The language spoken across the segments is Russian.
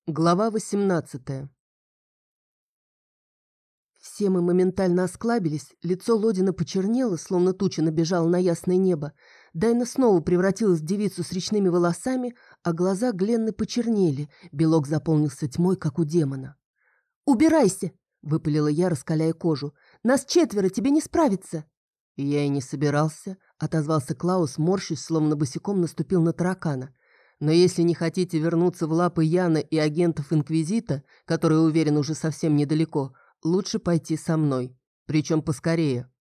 Глава 18. Все мы моментально осклабились, лицо Лодина почернело, словно туча набежала на ясное небо. Дайна снова превратилась в девицу с речными волосами, а глаза Гленны почернели, белок заполнился тьмой, как у демона. «Убирайся!» — выпалила я, раскаляя кожу. «Нас четверо, тебе не справиться!» «Я и не собирался», — отозвался Клаус, морщась, словно босиком наступил на таракана. «Но если не хотите вернуться в лапы Яна и агентов Инквизита, которые, уверен, уже совсем недалеко, лучше пойти со мной, причем поскорее».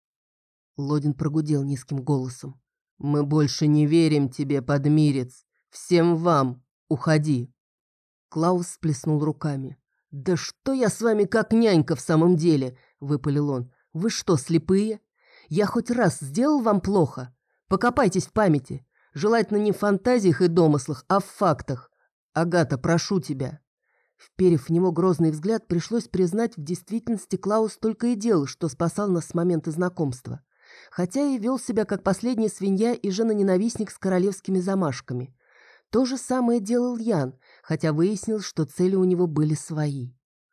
Лодин прогудел низким голосом. «Мы больше не верим тебе, подмирец. Всем вам. Уходи». Клаус всплеснул руками. «Да что я с вами как нянька в самом деле?» — выпалил он. «Вы что, слепые? Я хоть раз сделал вам плохо? Покопайтесь в памяти. Желательно не в фантазиях и домыслах, а в фактах. Агата, прошу тебя». Вперев в него грозный взгляд, пришлось признать, в действительности Клаус только и делал, что спасал нас с момента знакомства. Хотя и вел себя как последняя свинья и женоненавистник с королевскими замашками. То же самое делал Ян, хотя выяснилось, что цели у него были свои.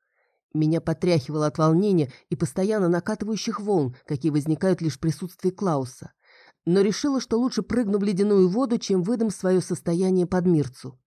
Меня потряхивало от волнения и постоянно накатывающих волн, какие возникают лишь в присутствии Клауса. Но решила, что лучше прыгну в ледяную воду, чем выдам свое состояние подмирцу.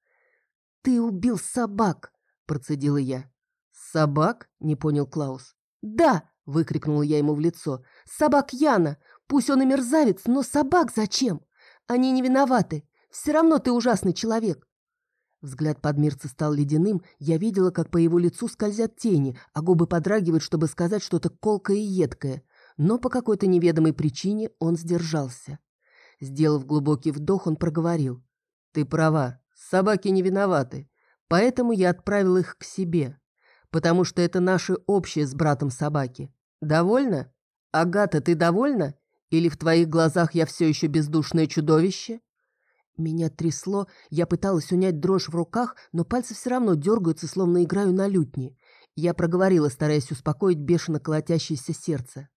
«Ты убил собак!» – процедила я. «Собак?» – не понял Клаус. «Да!» – выкрикнула я ему в лицо. «Собак Яна! Пусть он и мерзавец, но собак зачем? Они не виноваты. Все равно ты ужасный человек!» Взгляд подмирца стал ледяным, я видела, как по его лицу скользят тени, а губы подрагивают, чтобы сказать что-то колкое и едкое. Но по какой-то неведомой причине он сдержался. Сделав глубокий вдох, он проговорил. «Ты права, собаки не виноваты, поэтому я отправил их к себе, потому что это наши общие с братом собаки. Довольна? Агата, ты довольна? Или в твоих глазах я все еще бездушное чудовище?» Меня трясло, я пыталась унять дрожь в руках, но пальцы все равно дергаются, словно играю на лютне. Я проговорила, стараясь успокоить бешено колотящееся сердце.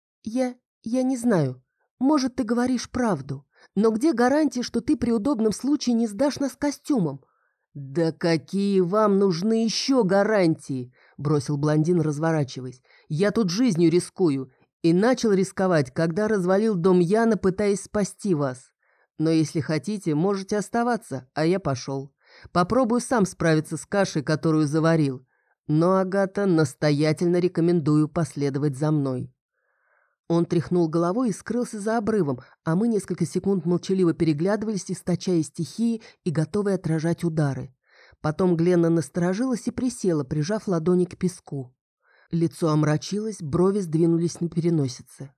Я не знаю. Может, ты говоришь правду, но где гарантия, что ты при удобном случае не сдашь нас костюмом?» «Да какие вам нужны еще гарантии?» – бросил блондин, разворачиваясь. «Я тут жизнью рискую и начал рисковать, когда развалил дом Яна, пытаясь спасти вас. Но если хотите, можете оставаться, а я пошел. Попробую сам справиться с кашей, которую заварил. Но, Агата, настоятельно рекомендую последовать за мной». Он тряхнул головой и скрылся за обрывом, а мы несколько секунд молчаливо переглядывались, источая стихии и готовые отражать удары. Потом Гленна насторожилась и присела, прижав ладони к песку. Лицо омрачилось, брови сдвинулись на переносице.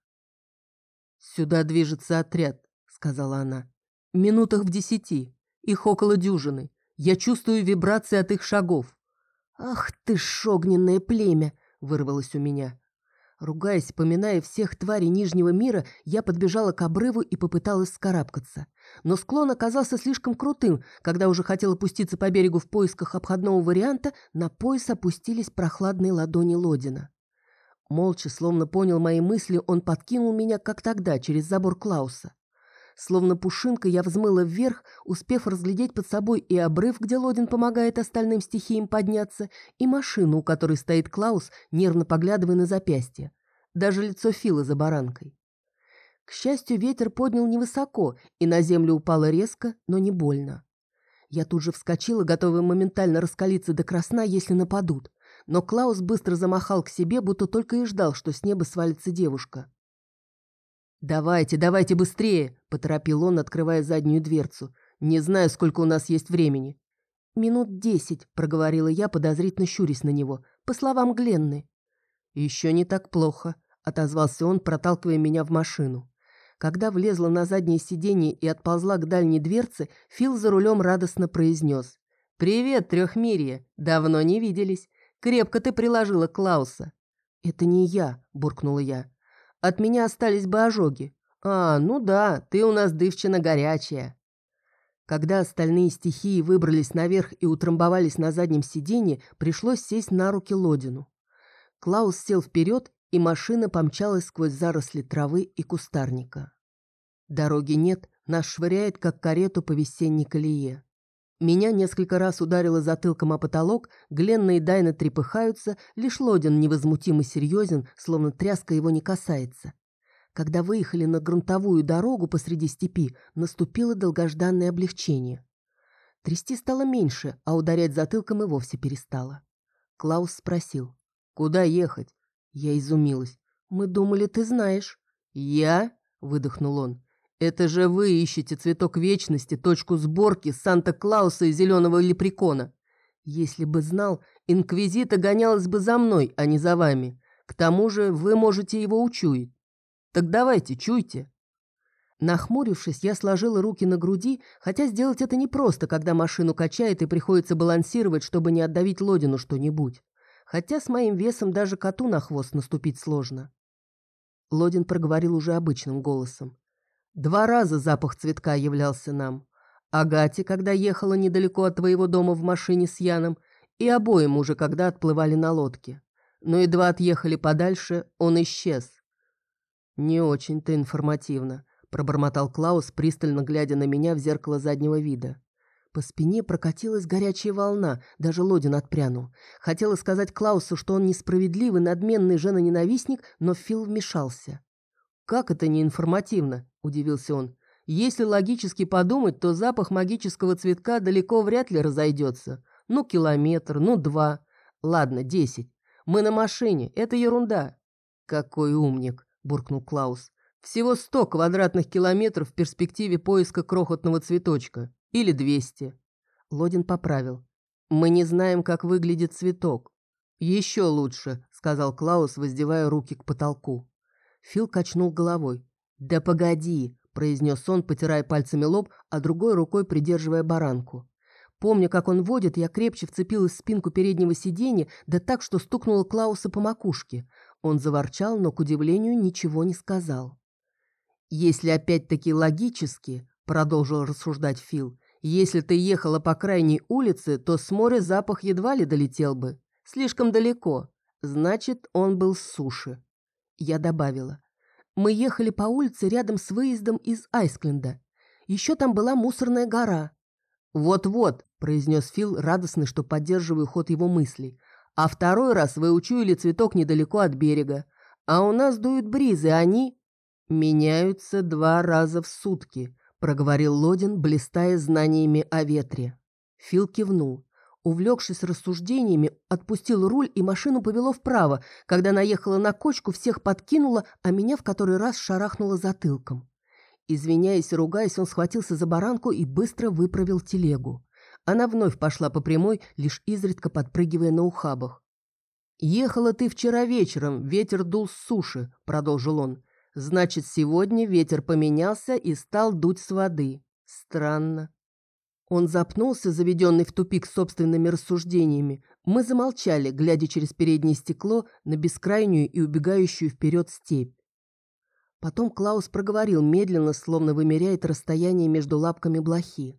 «Сюда движется отряд», — сказала она. «Минутах в 10. Их около дюжины. Я чувствую вибрации от их шагов». «Ах ты ж огненное племя!» — вырвалось у меня. Ругаясь, поминая всех тварей Нижнего мира, я подбежала к обрыву и попыталась вскарабкаться. Но склон оказался слишком крутым. Когда уже хотела пуститься по берегу в поисках обходного варианта, на пояс опустились прохладные ладони Лодина. Молча, словно понял мои мысли, он подкинул меня, как тогда, через забор Клауса. Словно пушинка я взмыла вверх, успев разглядеть под собой и обрыв, где Лодин помогает остальным стихиям подняться, и машину, у которой стоит Клаус, нервно поглядывая на запястье. Даже лицо Фила за баранкой. К счастью, ветер поднял невысоко, и на землю упало резко, но не больно. Я тут же вскочила, готовая моментально раскалиться до красна, если нападут. Но Клаус быстро замахал к себе, будто только и ждал, что с неба свалится девушка. «Давайте, давайте быстрее!» – поторопил он, открывая заднюю дверцу. «Не знаю, сколько у нас есть времени». «Минут 10», – проговорила я, подозрительно щурясь на него, по словам Гленны. «Еще не так плохо», – отозвался он, проталкивая меня в машину. Когда влезла на заднее сиденье и отползла к дальней дверце, Фил за рулем радостно произнес. «Привет, Трехмирье! Давно не виделись. Крепко ты приложила Клауса». «Это не я», – буркнула я. «От меня остались бы ожоги». «А, ну да, ты у нас девчина горячая». Когда остальные стихии выбрались наверх и утрамбовались на заднем сиденье, пришлось сесть на руки Лодину. Клаус сел вперед, и машина помчалась сквозь заросли травы и кустарника. Дороги нет, нас швыряет, как карету по весенней колее. Меня несколько раз ударило затылком о потолок, Гленна и Дайна трепыхаются, лишь Лодин невозмутим и серьезен, словно тряска его не касается. Когда выехали на грунтовую дорогу посреди степи, наступило долгожданное облегчение. Трясти стало меньше, а ударять затылком и вовсе перестало. Клаус спросил: «Куда ехать?» Я изумилась. «Мы думали, ты знаешь». «Я?» — выдохнул он. «Это же вы ищете цветок вечности, точку сборки Санта-Клауса и зеленого лепрекона. Если бы знал, инквизита гонялась бы за мной, а не за вами. К тому же вы можете его учуять. Так давайте, чуйте». Нахмурившись, я сложила руки на груди, хотя сделать это непросто, когда машину качает и приходится балансировать, чтобы не отдавить Лодину что-нибудь. Хотя с моим весом даже коту на хвост наступить сложно. Лодин проговорил уже обычным голосом. 2 раза запах цветка являлся нам. Агате, когда ехала недалеко от твоего дома в машине с Яном, и обоим уже, когда отплывали на лодке. Но едва отъехали подальше, он исчез. «Не очень-то информативно», — пробормотал Клаус, пристально глядя на меня в зеркало заднего вида. По спине прокатилась горячая волна, даже Лодин отпрянул. Хотела сказать Клаусу, что он несправедливый, надменный женоненавистник, но Фил вмешался. «Как это не информативно?» – удивился он. «Если логически подумать, то запах магического цветка далеко вряд ли разойдется. Ну, километр, ну, 2. Ладно, 10. Мы на машине, это ерунда». «Какой умник!» – буркнул Клаус. «Всего 100 квадратных километров в перспективе поиска крохотного цветочка. Или 200». Лодин поправил. «Мы не знаем, как выглядит цветок». «Еще лучше», – сказал Клаус, воздевая руки к потолку. Фил качнул головой. «Да погоди», – произнес он, потирая пальцами лоб, а другой рукой придерживая баранку. Помня, как он водит, я крепче вцепилась в спинку переднего сиденья, да так, что стукнула Клауса по макушке. Он заворчал, но, к удивлению, ничего не сказал. «Если опять-таки логически», – продолжил рассуждать Фил, – «если ты ехала по крайней улице, то с моря запах едва ли долетел бы. Слишком далеко. Значит, он был с суши». Я добавила. «Мы ехали по улице рядом с выездом из Айскленда. Еще там была мусорная гора». «Вот-вот», – произнес Фил, радостный, что поддерживаю ход его мыслей. «А второй раз вы учуяли цветок недалеко от берега. А у нас дуют бризы, они...» «Меняются 2 раза в сутки», – проговорил Лодин, блистая знаниями о ветре. Фил кивнул. Увлекшись рассуждениями, отпустил руль, и машину повело вправо. Когда наехала на кочку, всех подкинула, а меня в который раз шарахнуло затылком. Извиняясь и ругаясь, он схватился за баранку и быстро выправил телегу. Она вновь пошла по прямой, лишь изредка подпрыгивая на ухабах. «Ехала ты вчера вечером, ветер дул с суши», — продолжил он. «Значит, сегодня ветер поменялся и стал дуть с воды. Странно». Он запнулся, заведенный в тупик собственными рассуждениями. Мы замолчали, глядя через переднее стекло на бескрайнюю и убегающую вперед степь. Потом Клаус проговорил медленно, словно вымеряет расстояние между лапками блохи.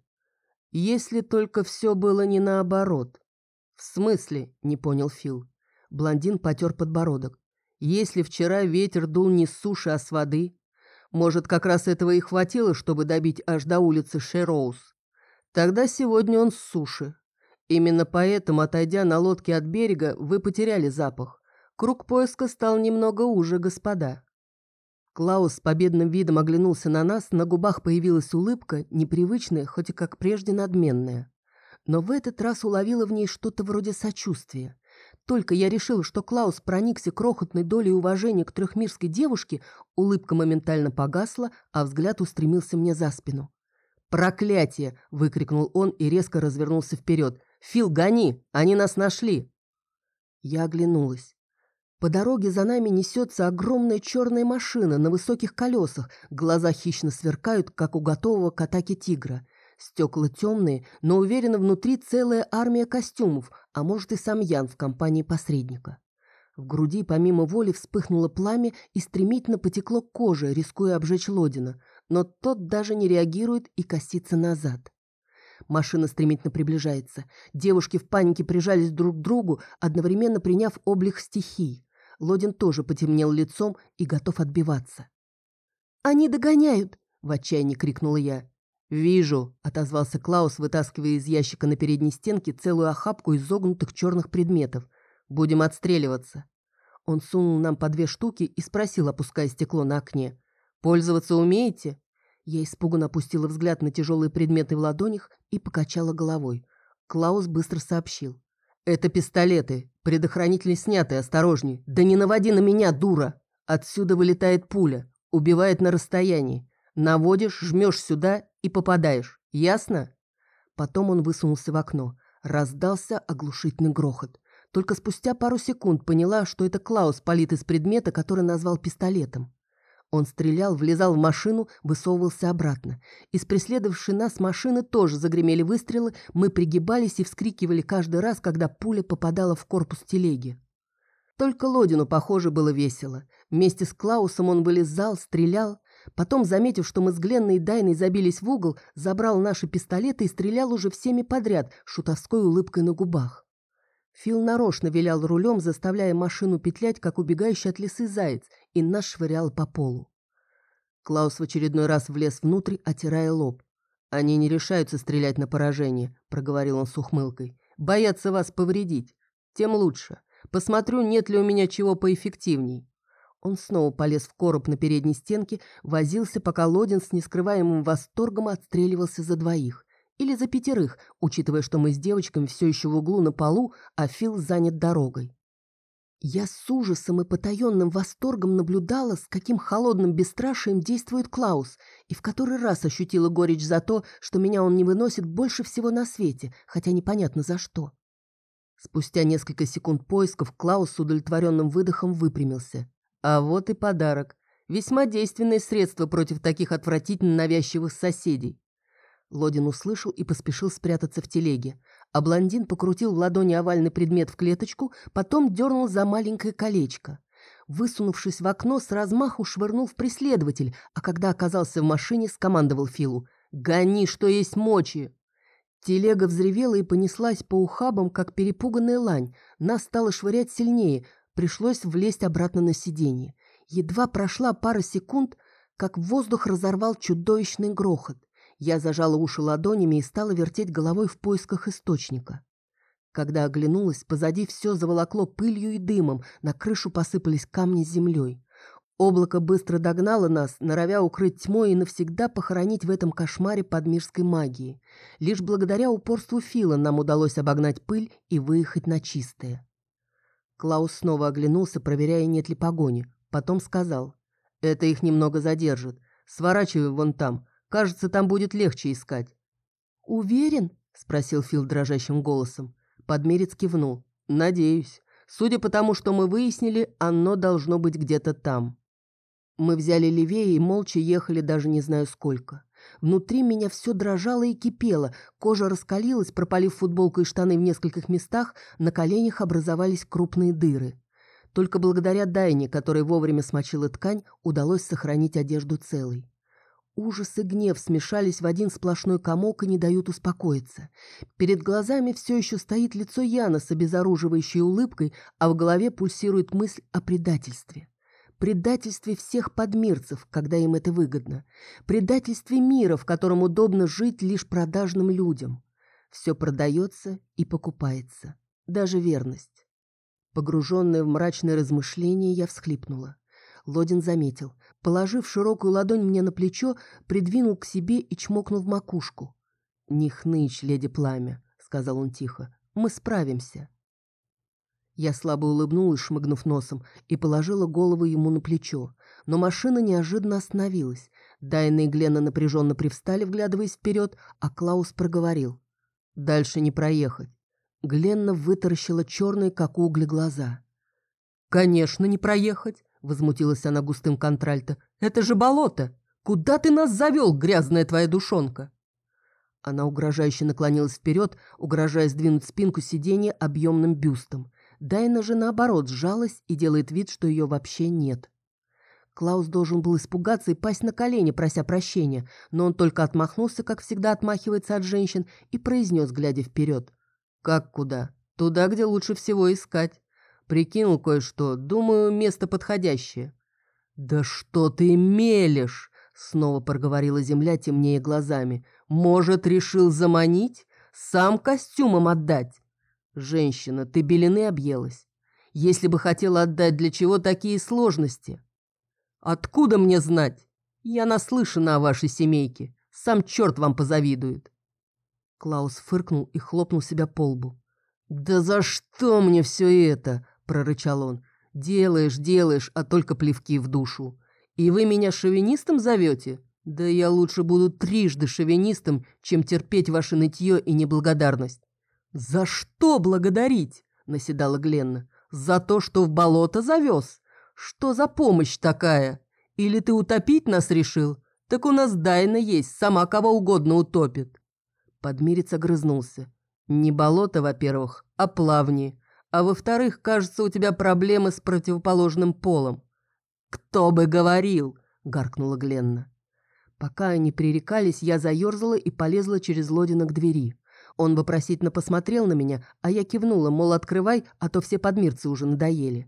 «Если только все было не наоборот». «В смысле?» – не понял Фил. Блондин потер подбородок. «Если вчера ветер дул не с суши, а с воды, может, как раз этого и хватило, чтобы добить аж до улицы Шероуз. Тогда сегодня он с суши. Именно поэтому, отойдя на лодке от берега, вы потеряли запах. Круг поиска стал немного уже, господа». Клаус с победным видом оглянулся на нас, на губах появилась улыбка, непривычная, хоть и как прежде надменная. Но в этот раз уловила в ней что-то вроде сочувствия. Только я решила, что Клаус проникся крохотной долей уважения к трехмирской девушке, улыбка моментально погасла, а взгляд устремился мне за спину. «Проклятие!» – выкрикнул он и резко развернулся вперед. «Фил, гони! Они нас нашли!» Я оглянулась. По дороге за нами несется огромная черная машина на высоких колесах, глаза хищно сверкают, как у готового к атаке тигра. Стекла темные, но уверенно внутри целая армия костюмов, а может и сам Ян в компании посредника. В груди помимо воли вспыхнуло пламя и стремительно потекло к коже, рискуя обжечь Лодина, но тот даже не реагирует и косится назад. Машина стремительно приближается. Девушки в панике прижались друг к другу, одновременно приняв облик стихий. Лодин тоже потемнел лицом и готов отбиваться. «Они догоняют!» – в отчаянии крикнула я. «Вижу», — отозвался Клаус, вытаскивая из ящика на передней стенке целую охапку изогнутых черных предметов. «Будем отстреливаться». Он сунул нам по 2 штуки и спросил, опуская стекло на окне. «Пользоваться умеете?» Я испуганно опустила взгляд на тяжелые предметы в ладонях и покачала головой. Клаус быстро сообщил. «Это пистолеты. Предохранители сняты, осторожней. Да не наводи на меня, дура! Отсюда вылетает пуля. Убивает на расстоянии. Наводишь, жмешь сюда и попадаешь. Ясно?» Потом он высунулся в окно. Раздался оглушительный грохот. Только спустя пару секунд поняла, что это Клаус палит из предмета, который назвал пистолетом. Он стрелял, влезал в машину, высовывался обратно. Из преследовавшей нас машины тоже загремели выстрелы, мы пригибались и вскрикивали каждый раз, когда пуля попадала в корпус телеги. Только Лодину, похоже, было весело. Вместе с Клаусом он вылезал, стрелял. Потом, заметив, что мы с Гленной и Дайной забились в угол, забрал наши пистолеты и стрелял уже всеми подряд, шутовской улыбкой на губах. Фил нарочно вилял рулем, заставляя машину петлять, как убегающий от лисы заяц, и нас швырял по полу. Клаус в очередной раз влез внутрь, отирая лоб. «Они не решаются стрелять на поражение», — проговорил он с ухмылкой. «Боятся вас повредить. Тем лучше. Посмотрю, нет ли у меня чего поэффективней». Он снова полез в короб на передней стенке, возился, пока Лодин с нескрываемым восторгом отстреливался за 2. Или за 5, учитывая, что мы с девочками все еще в углу на полу, а Фил занят дорогой. Я с ужасом и потаенным восторгом наблюдала, с каким холодным бесстрашием действует Клаус, и в который раз ощутила горечь за то, что меня он не выносит больше всего на свете, хотя непонятно за что. Спустя несколько секунд поисков Клаус с удовлетворенным выдохом выпрямился. А вот и подарок. Весьма действенное средство против таких отвратительно навязчивых соседей. Лодин услышал и поспешил спрятаться в телеге, а блондин покрутил в ладони овальный предмет в клеточку, потом дернул за маленькое колечко. Высунувшись в окно, с размаху швырнул в преследователь, а когда оказался в машине, скомандовал Филу: «Гони, что есть мочи!» Телега взревела и понеслась по ухабам, как перепуганная лань. Нас стало швырять сильнее, пришлось влезть обратно на сиденье. Едва прошла пара секунд, как воздух разорвал чудовищный грохот. Я зажала уши ладонями и стала вертеть головой в поисках источника. Когда оглянулась, позади все заволокло пылью и дымом, на крышу посыпались камни с землей. Облако быстро догнало нас, норовя укрыть тьмой и навсегда похоронить в этом кошмаре подмирской магии. Лишь благодаря упорству Фила нам удалось обогнать пыль и выехать на чистое. Клаус снова оглянулся, проверяя, нет ли погони. Потом сказал: «Это их немного задержит. Сворачивай вон там. Кажется, там будет легче искать». «Уверен?» — спросил Фил дрожащим голосом. Подмерец кивнул. «Надеюсь. Судя по тому, что мы выяснили, оно должно быть где-то там». Мы взяли левее и молча ехали даже не знаю сколько. Внутри меня все дрожало и кипело, кожа раскалилась, пропалив футболку и штаны в нескольких местах, на коленях образовались крупные дыры. Только благодаря Дайне, которая вовремя смочила ткань, удалось сохранить одежду целой. Ужас и гнев смешались в один сплошной комок и не дают успокоиться. Перед глазами все еще стоит лицо Яна с обезоруживающей улыбкой, а в голове пульсирует мысль о предательстве. Предательстве всех подмирцев, когда им это выгодно. Предательстве мира, в котором удобно жить лишь продажным людям. Все продается и покупается. Даже верность. Погруженная в мрачные размышления, я всхлипнула. Лодин заметил. Положив широкую ладонь мне на плечо, придвинул к себе и чмокнул в макушку. «Не хнычь, леди Пламя», — сказал он тихо. «Мы справимся». Я слабо улыбнулась, шмыгнув носом, и положила голову ему на плечо. Но машина неожиданно остановилась. Дайна и Глена напряженно привстали, вглядываясь вперед, а Клаус проговорил: «Дальше не проехать». Гленна вытаращила черные, как угли, глаза. «Конечно, не проехать», — возмутилась она густым контральто. «Это же болото! Куда ты нас завел, грязная твоя душонка?» Она угрожающе наклонилась вперед, угрожая сдвинуть спинку сиденья объемным бюстом. Дайна же, наоборот, сжалась и делает вид, что ее вообще нет. Клаус должен был испугаться и пасть на колени, прося прощения, но он только отмахнулся, как всегда отмахивается от женщин, и произнес, глядя вперед: «Как куда? Туда, где лучше всего искать. Прикинул кое-что, думаю, место подходящее». «Да что ты мелешь!» — снова проговорила земля, темнее глазами. Может, решил заманить? Сам костюмом отдать? Женщина, ты белины объелась. Если бы хотела отдать, для чего такие сложности? Откуда мне знать? Я наслышана о вашей семейке. Сам черт вам позавидует. Клаус фыркнул и хлопнул себя по лбу. «Да за что мне все это?» – прорычал он. «Делаешь, а только плевки в душу. И вы меня шовинистом зовете? Да я лучше буду трижды шовинистом, чем терпеть ваше нытье и неблагодарность». «За что благодарить?» – наседала Гленна. «За то, что в болото завез? Что за помощь такая? Или ты утопить нас решил? Так у нас Дайна есть, сама кого угодно утопит». Подмирец огрызнулся. «Не болото, во-первых, а плавни. А во-вторых, кажется, у тебя проблемы с противоположным полом». «Кто бы говорил!» — гаркнула Гленна. Пока они пререкались, я заерзала и полезла через Лодина к двери. Он вопросительно посмотрел на меня, а я кивнула, мол, открывай, а то все подмирцы уже надоели.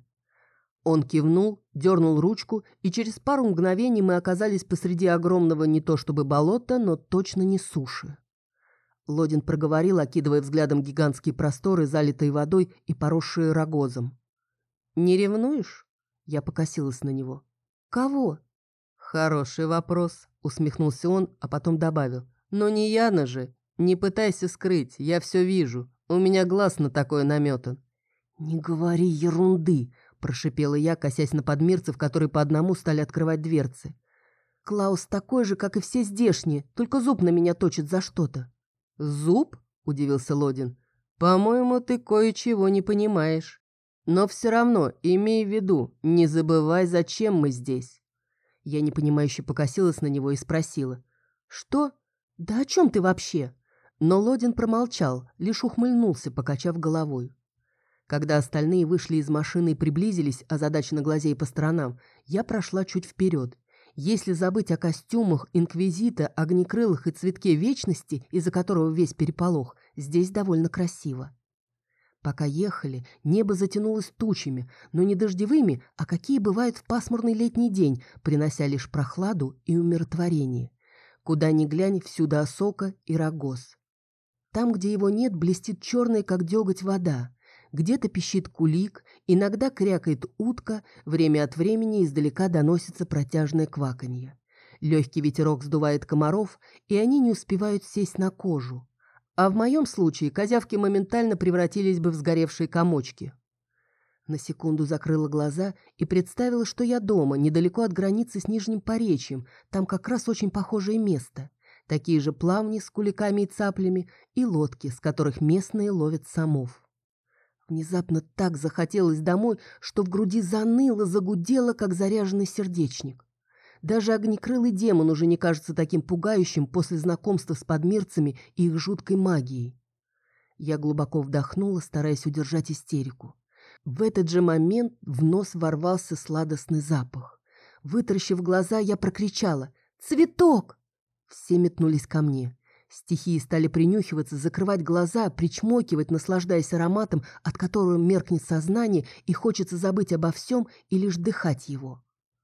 Он кивнул, дернул ручку, и через пару мгновений мы оказались посреди огромного не то чтобы болота, но точно не суши. Лодин проговорил, окидывая взглядом гигантские просторы, залитые водой и поросшие рогозом. «Не ревнуешь?» Я покосилась на него. «Кого?» «Хороший вопрос», — усмехнулся он, а потом добавил. «Но не Яна же. Не пытайся скрыть, я все вижу. У меня глаз на такое наметан». «Не говори ерунды», — прошипела я, косясь на подмирцев, которые по одному стали открывать дверцы. «Клаус такой же, как и все здешние, только зуб на меня точит за что-то». «Зуб?» – удивился Лодин. «По-моему, ты кое-чего не понимаешь. Но все равно, имей в виду, не забывай, зачем мы здесь». Я непонимающе покосилась на него и спросила. «Что? Да о чем ты вообще?» Но Лодин промолчал, лишь ухмыльнулся, покачав головой. Когда остальные вышли из машины и приблизились, озадаченно глазея по сторонам, я прошла чуть вперед. Если забыть о костюмах, инквизита, огнекрылых и цветке вечности, из-за которого весь переполох, здесь довольно красиво. Пока ехали, небо затянулось тучами, но не дождевыми, а какие бывают в пасмурный летний день, принося лишь прохладу и умиротворение. Куда ни глянь, всюду осока и рогоз. Там, где его нет, блестит черная, как деготь, вода. Где-то пищит кулик, иногда крякает утка, время от времени издалека доносится протяжное кваканье. Легкий ветерок сдувает комаров, и они не успевают сесть на кожу. А в моем случае козявки моментально превратились бы в сгоревшие комочки. На секунду закрыла глаза и представила, что я дома, недалеко от границы с Нижним Поречьем, там как раз очень похожее место. Такие же плавни с куликами и цаплями и лодки, с которых местные ловят самов. Внезапно так захотелось домой, что в груди заныло, загудело, как заряженный сердечник. Даже огнекрылый демон уже не кажется таким пугающим после знакомства с подмирцами и их жуткой магией. Я глубоко вдохнула, стараясь удержать истерику. В этот же момент в нос ворвался сладостный запах. Вытаращив глаза, я прокричала: «Цветок!» Все метнулись ко мне. Стихии стали принюхиваться, закрывать глаза, причмокивать, наслаждаясь ароматом, от которого меркнет сознание и хочется забыть обо всем и лишь дыхать его.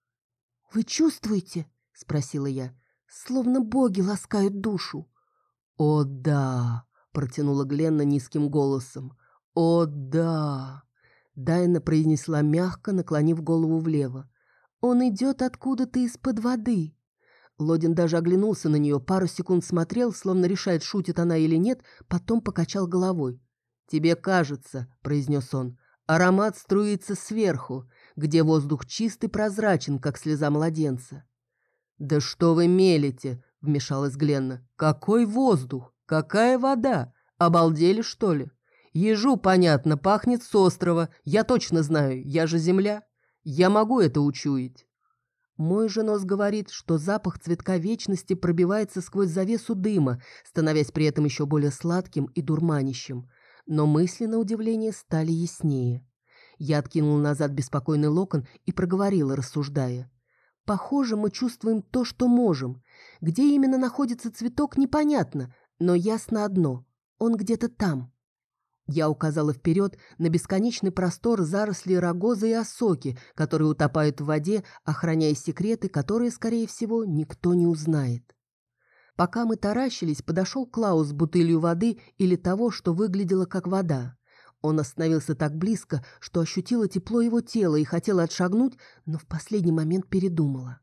«Вы чувствуете?» — спросила я. «Словно боги ласкают душу». «О, да!» — протянула Гленна низким голосом. «О, да!» Дайна произнесла мягко, наклонив голову влево. «Он идет откуда-то из-под воды». Лодин даже оглянулся на нее, пару секунд смотрел, словно решает, шутит она или нет, потом покачал головой. «Тебе кажется», — произнес он, — «аромат струится сверху, где воздух чист и прозрачен, как слеза младенца». «Да что вы мелите?» — вмешалась Гленна. «Какой воздух? Какая вода? Обалдели, что ли? Ежу, понятно, пахнет с острова. Я точно знаю, я же земля. Я могу это учуять». Мой же нос говорит, что запах цветка вечности пробивается сквозь завесу дыма, становясь при этом еще более сладким и дурманящим. Но мысли, на удивление, стали яснее. Я откинула назад беспокойный локон и проговорила, рассуждая. «Похоже, мы чувствуем то, что можем. Где именно находится цветок, непонятно, но ясно одно — он где-то там». Я указала вперед на бесконечный простор зарослей рогоза и осоки, которые утопают в воде, охраняя секреты, которые, скорее всего, никто не узнает. Пока мы таращились, подошел Клаус с бутылью воды или того, что выглядело как вода. Он остановился так близко, что ощутила тепло его тела и хотела отшагнуть, но в последний момент передумала.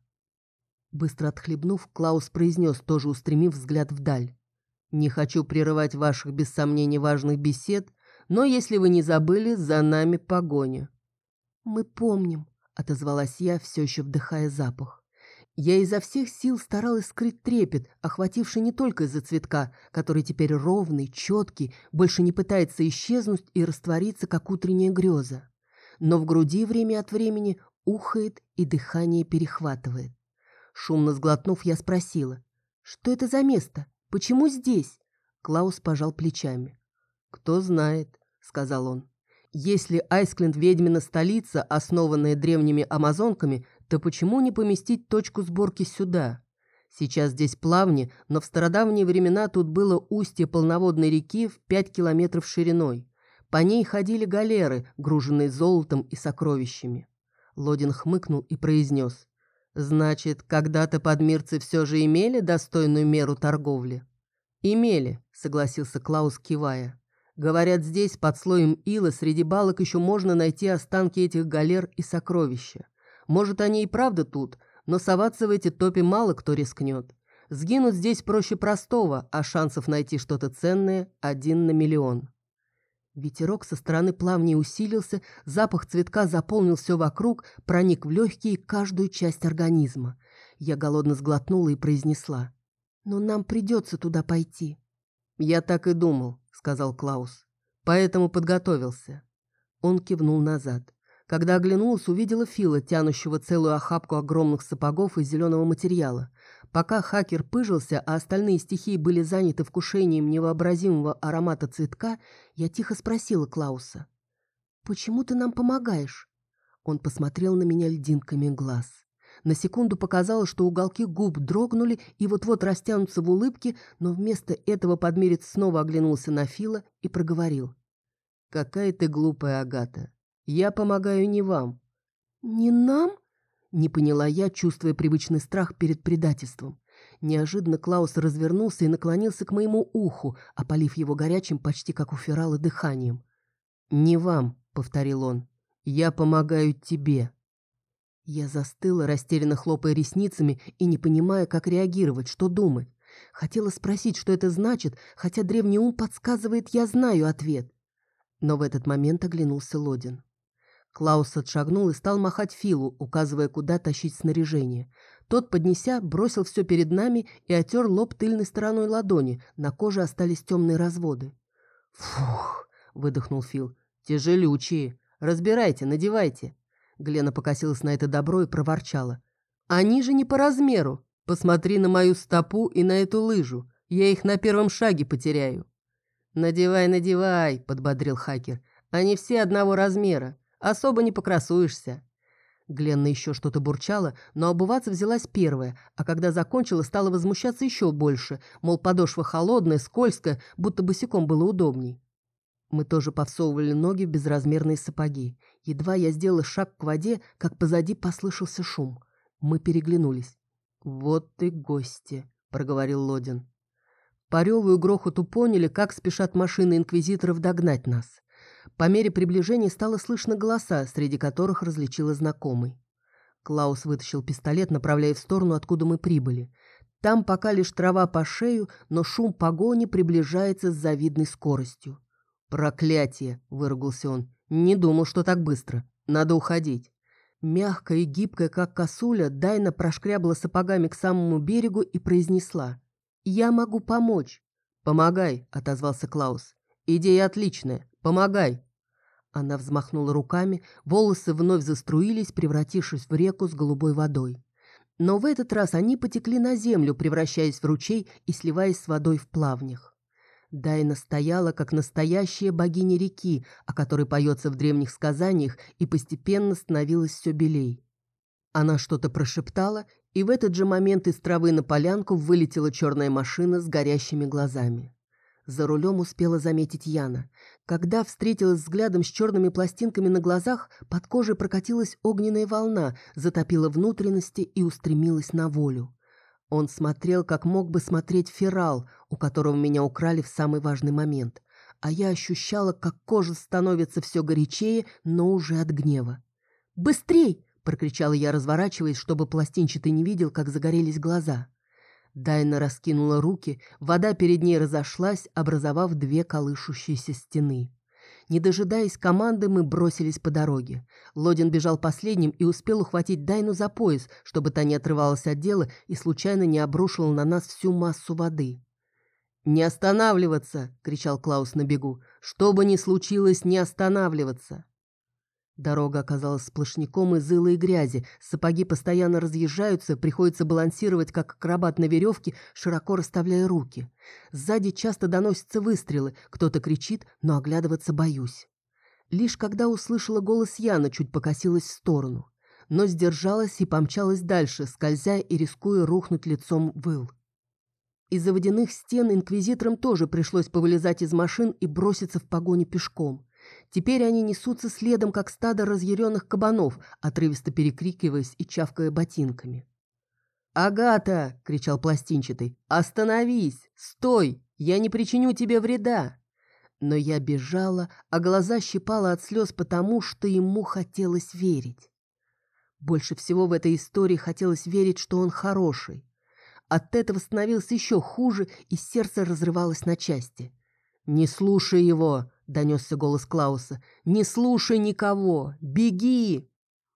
Быстро отхлебнув, Клаус произнес, тоже устремив взгляд вдаль. «Не хочу прерывать ваших, без сомнений, важных бесед, но, если вы не забыли, за нами погоня». «Мы помним», — отозвалась я, все еще вдыхая запах. Я изо всех сил старалась скрыть трепет, охвативший не только из-за цветка, который теперь ровный, четкий, больше не пытается исчезнуть и раствориться, как утренняя греза. Но в груди время от времени ухает и дыхание перехватывает. Шумно сглотнув, я спросила, «Что это за место? Почему здесь?» Клаус пожал плечами. «Кто знает», — сказал он. «Если Айскленд — ведьмина столица, основанная древними амазонками, то почему не поместить точку сборки сюда? Сейчас здесь плавни, но в стародавние времена тут было устье полноводной реки в 5 километров шириной. По ней ходили галеры, груженные золотом и сокровищами». Лодин хмыкнул и произнес. «Значит, когда-то подмирцы все же имели достойную меру торговли?» «Имели», — согласился Клаус, кивая. «Говорят, здесь, под слоем ила, среди балок еще можно найти останки этих галер и сокровища. Может, они и правда тут, но соваться в эти топи мало кто рискнет. Сгинуть здесь проще простого, а шансов найти что-то ценное 1 на миллион». Ветерок со стороны плавней усилился, запах цветка заполнил все вокруг, проник в легкие каждую часть организма. Я голодно сглотнула и произнесла. «Но нам придется туда пойти». «Я так и думал», — сказал Клаус. «Поэтому подготовился». Он кивнул назад. Когда оглянулась, увидела Фила, тянущего целую охапку огромных сапогов из зеленого материала. Пока хакер пыжился, а остальные стихии были заняты вкушением невообразимого аромата цветка, я тихо спросила Клауса. «Почему ты нам помогаешь?» Он посмотрел на меня льдинками глаз. На секунду показалось, что уголки губ дрогнули и вот-вот растянутся в улыбке, но вместо этого подмерец снова оглянулся на Фила и проговорил. «Какая ты глупая, Агата. Я помогаю не вам». «Не нам?» — не поняла я, чувствуя привычный страх перед предательством. Неожиданно Клаус развернулся и наклонился к моему уху, опалив его горячим, почти как у Феррала, дыханием. «Не вам», — повторил он. «Я помогаю тебе». Я застыла, растерянно хлопая ресницами и не понимая, как реагировать, что думать. Хотела спросить, что это значит, хотя древний ум подсказывает, я знаю ответ. Но в этот момент оглянулся Лодин. Клаус отшагнул и стал махать Филу, указывая, куда тащить снаряжение. Тот, поднеся, бросил все перед нами и отер лоб тыльной стороной ладони, на коже остались темные разводы. «Фух!» — выдохнул Фил. «Тяжелючие. Разбирайте, надевайте». Глена покосилась на это добро и проворчала. «Они же не по размеру. Посмотри на мою стопу и на эту лыжу. Я их на первом шаге потеряю». «Надевай, надевай», — подбодрил хакер. «Они все одного размера. Особо не покрасуешься». Гленна еще что-то бурчала, но обуваться взялась первая, а когда закончила, стала возмущаться еще больше, мол, подошва холодная, скользкая, будто босиком было удобней. Мы тоже повсовывали ноги в безразмерные сапоги. Едва я сделала шаг к воде, как позади послышался шум. Мы переглянулись. «Вот и гости», — проговорил Лодин. По реву и грохоту поняли, как спешат машины инквизиторов догнать нас. По мере приближения стало слышно голоса, среди которых различила знакомый. Клаус вытащил пистолет, направляя в сторону, откуда мы прибыли. Там пока лишь трава по шею, но шум погони приближается с завидной скоростью. «Проклятие!» — выругался он. «Не думал, что так быстро. Надо уходить». Мягкая и гибкая, как косуля, Дайна прошкрябла сапогами к самому берегу и произнесла. «Я могу помочь». «Помогай», — отозвался Клаус. «Идея отличная. Помогай». Она взмахнула руками, волосы вновь заструились, превратившись в реку с голубой водой. Но в этот раз они потекли на землю, превращаясь в ручей и сливаясь с водой в плавнях. Дайна стояла, как настоящая богиня реки, о которой поется в древних сказаниях, и постепенно становилась все белей. Она что-то прошептала, и в этот же момент из травы на полянку вылетела черная машина с горящими глазами. За рулем успела заметить Яна. Когда встретилась взглядом с черными пластинками на глазах, под кожей прокатилась огненная волна, затопила внутренности и устремилась на волю. Он смотрел, как мог бы смотреть Ферал, у которого меня украли в самый важный момент. А я ощущала, как кожа становится все горячее, но уже от гнева. «Быстрей!» – прокричала я, разворачиваясь, чтобы пластинчатый не видел, как загорелись глаза. Дайна раскинула руки, вода перед ней разошлась, образовав две колышущиеся стены. Не дожидаясь команды, мы бросились по дороге. Лодин бежал последним и успел ухватить Дайну за пояс, чтобы та не отрывалась от дела и случайно не обрушила на нас всю массу воды. «Не останавливаться!» — кричал Клаус на бегу. «Что бы ни случилось, не останавливаться!» Дорога оказалась сплошняком из ыла и грязи, сапоги постоянно разъезжаются, приходится балансировать, как акробат на веревке, широко расставляя руки. Сзади часто доносятся выстрелы, кто-то кричит, но оглядываться боюсь. Лишь когда услышала голос Яна, чуть покосилась в сторону, но сдержалась и помчалась дальше, скользя и рискуя рухнуть лицом в ил. Из-за водяных стен инквизиторам тоже пришлось повылезать из машин и броситься в погоню пешком. Теперь они несутся следом, как стадо разъяренных кабанов, отрывисто перекрикиваясь и чавкая ботинками. «Агата!» — кричал пластинчатый. «Остановись! Стой! Я не причиню тебе вреда!» Но я бежала, а глаза щипала от слез потому, что ему хотелось верить. Больше всего в этой истории хотелось верить, что он хороший. От этого становилось еще хуже, и сердце разрывалось на части. «Не слушай его!» — донесся голос Клауса. «Не слушай никого! Беги!»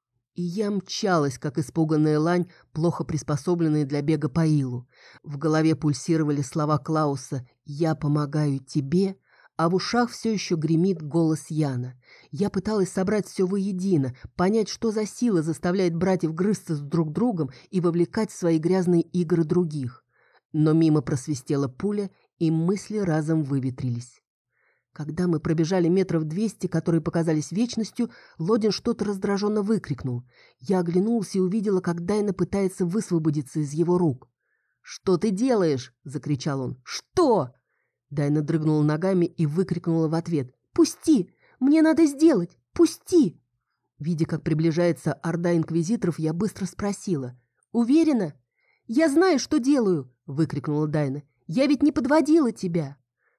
И я мчалась, как испуганная лань, плохо приспособленная для бега по илу. В голове пульсировали слова Клауса «Я помогаю тебе», а в ушах все еще гремит голос Яна. Я пыталась собрать все воедино, понять, что за сила заставляет братьев грызться с друг другом и вовлекать в свои грязные игры других. Но мимо просвистела пуля, и мысли разом выветрились. Когда мы пробежали 200 метров, которые показались вечностью, Лодин что-то раздраженно выкрикнул. Я оглянулась и увидела, как Дайна пытается высвободиться из его рук. «Что ты делаешь?» – закричал он. «Что?» Дайна дрыгнула ногами и выкрикнула в ответ. «Пусти! Мне надо сделать! Пусти!» Видя, как приближается орда инквизиторов, я быстро спросила. «Уверена?» «Я знаю, что делаю!» – выкрикнула Дайна. «Я ведь не подводила тебя!»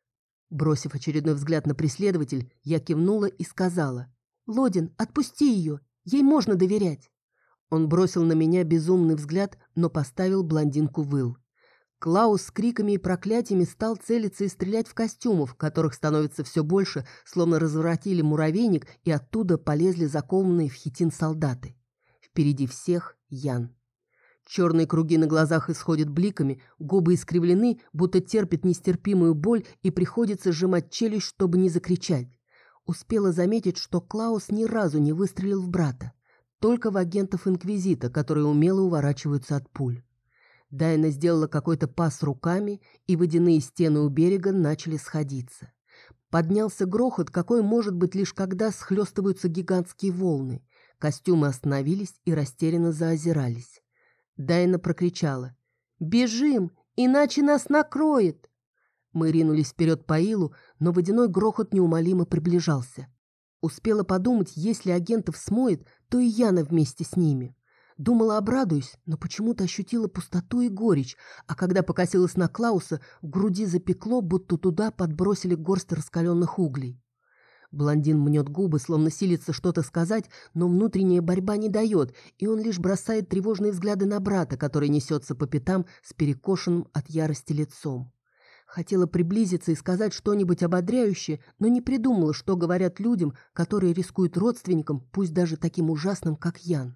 Бросив очередной взгляд на преследователь, я кивнула и сказала. «Лодин, отпусти ее! Ей можно доверять!» Он бросил на меня безумный взгляд, но поставил блондинку в ил. Клаус с криками и проклятиями стал целиться и стрелять в костюмов, которых становится все больше, словно разворотили муравейник, и оттуда полезли закованные в хитин солдаты. Впереди всех Ян. Черные круги на глазах исходят бликами, губы искривлены, будто терпит нестерпимую боль, и приходится сжимать челюсть, чтобы не закричать. Успела заметить, что Клаус ни разу не выстрелил в брата, только в агентов Инквизита, которые умело уворачиваются от пуль. Дайна сделала какой-то пас руками, и водяные стены у берега начали сходиться. Поднялся грохот, какой может быть лишь когда схлестываются гигантские волны. Костюмы остановились и растерянно заозирались. Дайна прокричала: «Бежим, иначе нас накроет!» Мы ринулись вперед по илу, но водяной грохот неумолимо приближался. Успела подумать, если агентов смоет, то и Яна вместе с ними. Думала, обрадуюсь, но почему-то ощутила пустоту и горечь, а когда покосилась на Клауса, в груди запекло, будто туда подбросили горсть раскаленных углей. Блондин мнет губы, словно силится что-то сказать, но внутренняя борьба не дает, и он лишь бросает тревожные взгляды на брата, который несется по пятам с перекошенным от ярости лицом. Хотела приблизиться и сказать что-нибудь ободряющее, но не придумала, что говорят людям, которые рискуют родственникам, пусть даже таким ужасным, как Ян.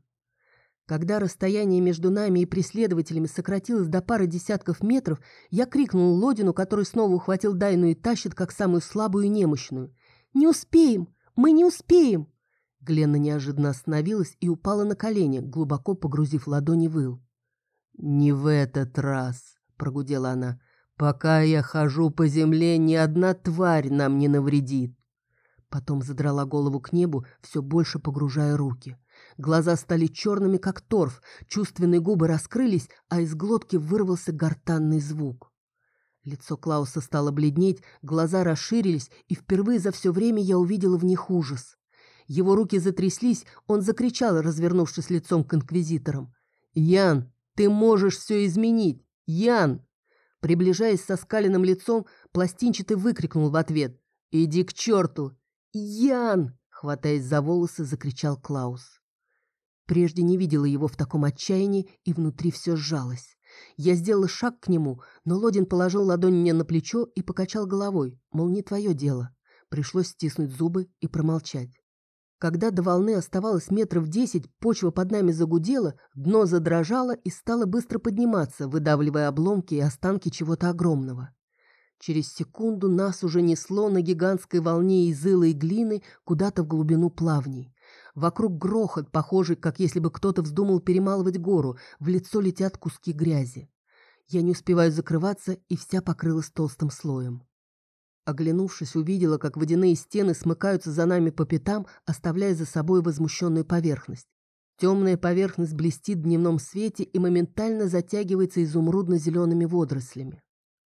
Когда расстояние между нами и преследователями сократилось до пары десятков метров, я крикнул Лодину, который снова ухватил Дайну и тащит, как самую слабую и немощную. «Не успеем! Мы не успеем!» Гленна неожиданно остановилась и упала на колени, глубоко погрузив ладони в ил. «Не в этот раз!» — прогудела она. «Пока я хожу по земле, ни одна тварь нам не навредит!» Потом задрала голову к небу, все больше погружая руки. Глаза стали черными, как торф, чувственные губы раскрылись, а из глотки вырвался гортанный звук. Лицо Клауса стало бледнеть, глаза расширились, и впервые за все время я увидела в них ужас. Его руки затряслись, он закричал, развернувшись лицом к инквизиторам. «Ян, ты можешь все изменить! Ян!» Приближаясь со скаленным лицом, пластинчатый выкрикнул в ответ: «Иди к черту!» «Ян!» — хватаясь за волосы, закричал Клаус. Прежде не видела его в таком отчаянии, и внутри все сжалось. Я сделала шаг к нему, но Лодин положил ладонь мне на плечо и покачал головой, мол, не твое дело. Пришлось стиснуть зубы и промолчать. Когда до волны оставалось 10 метров, почва под нами загудела, дно задрожало и стало быстро подниматься, выдавливая обломки и останки чего-то огромного. Через секунду нас уже несло на гигантской волне из ила и глины куда-то в глубину плавней. Вокруг грохот, похожий, как если бы кто-то вздумал перемалывать гору, в лицо летят куски грязи. Я не успеваю закрываться, и вся покрылась толстым слоем. Оглянувшись, увидела, как водяные стены смыкаются за нами по пятам, оставляя за собой возмущенную поверхность. Темная поверхность блестит в дневном свете и моментально затягивается изумрудно-зелеными водорослями.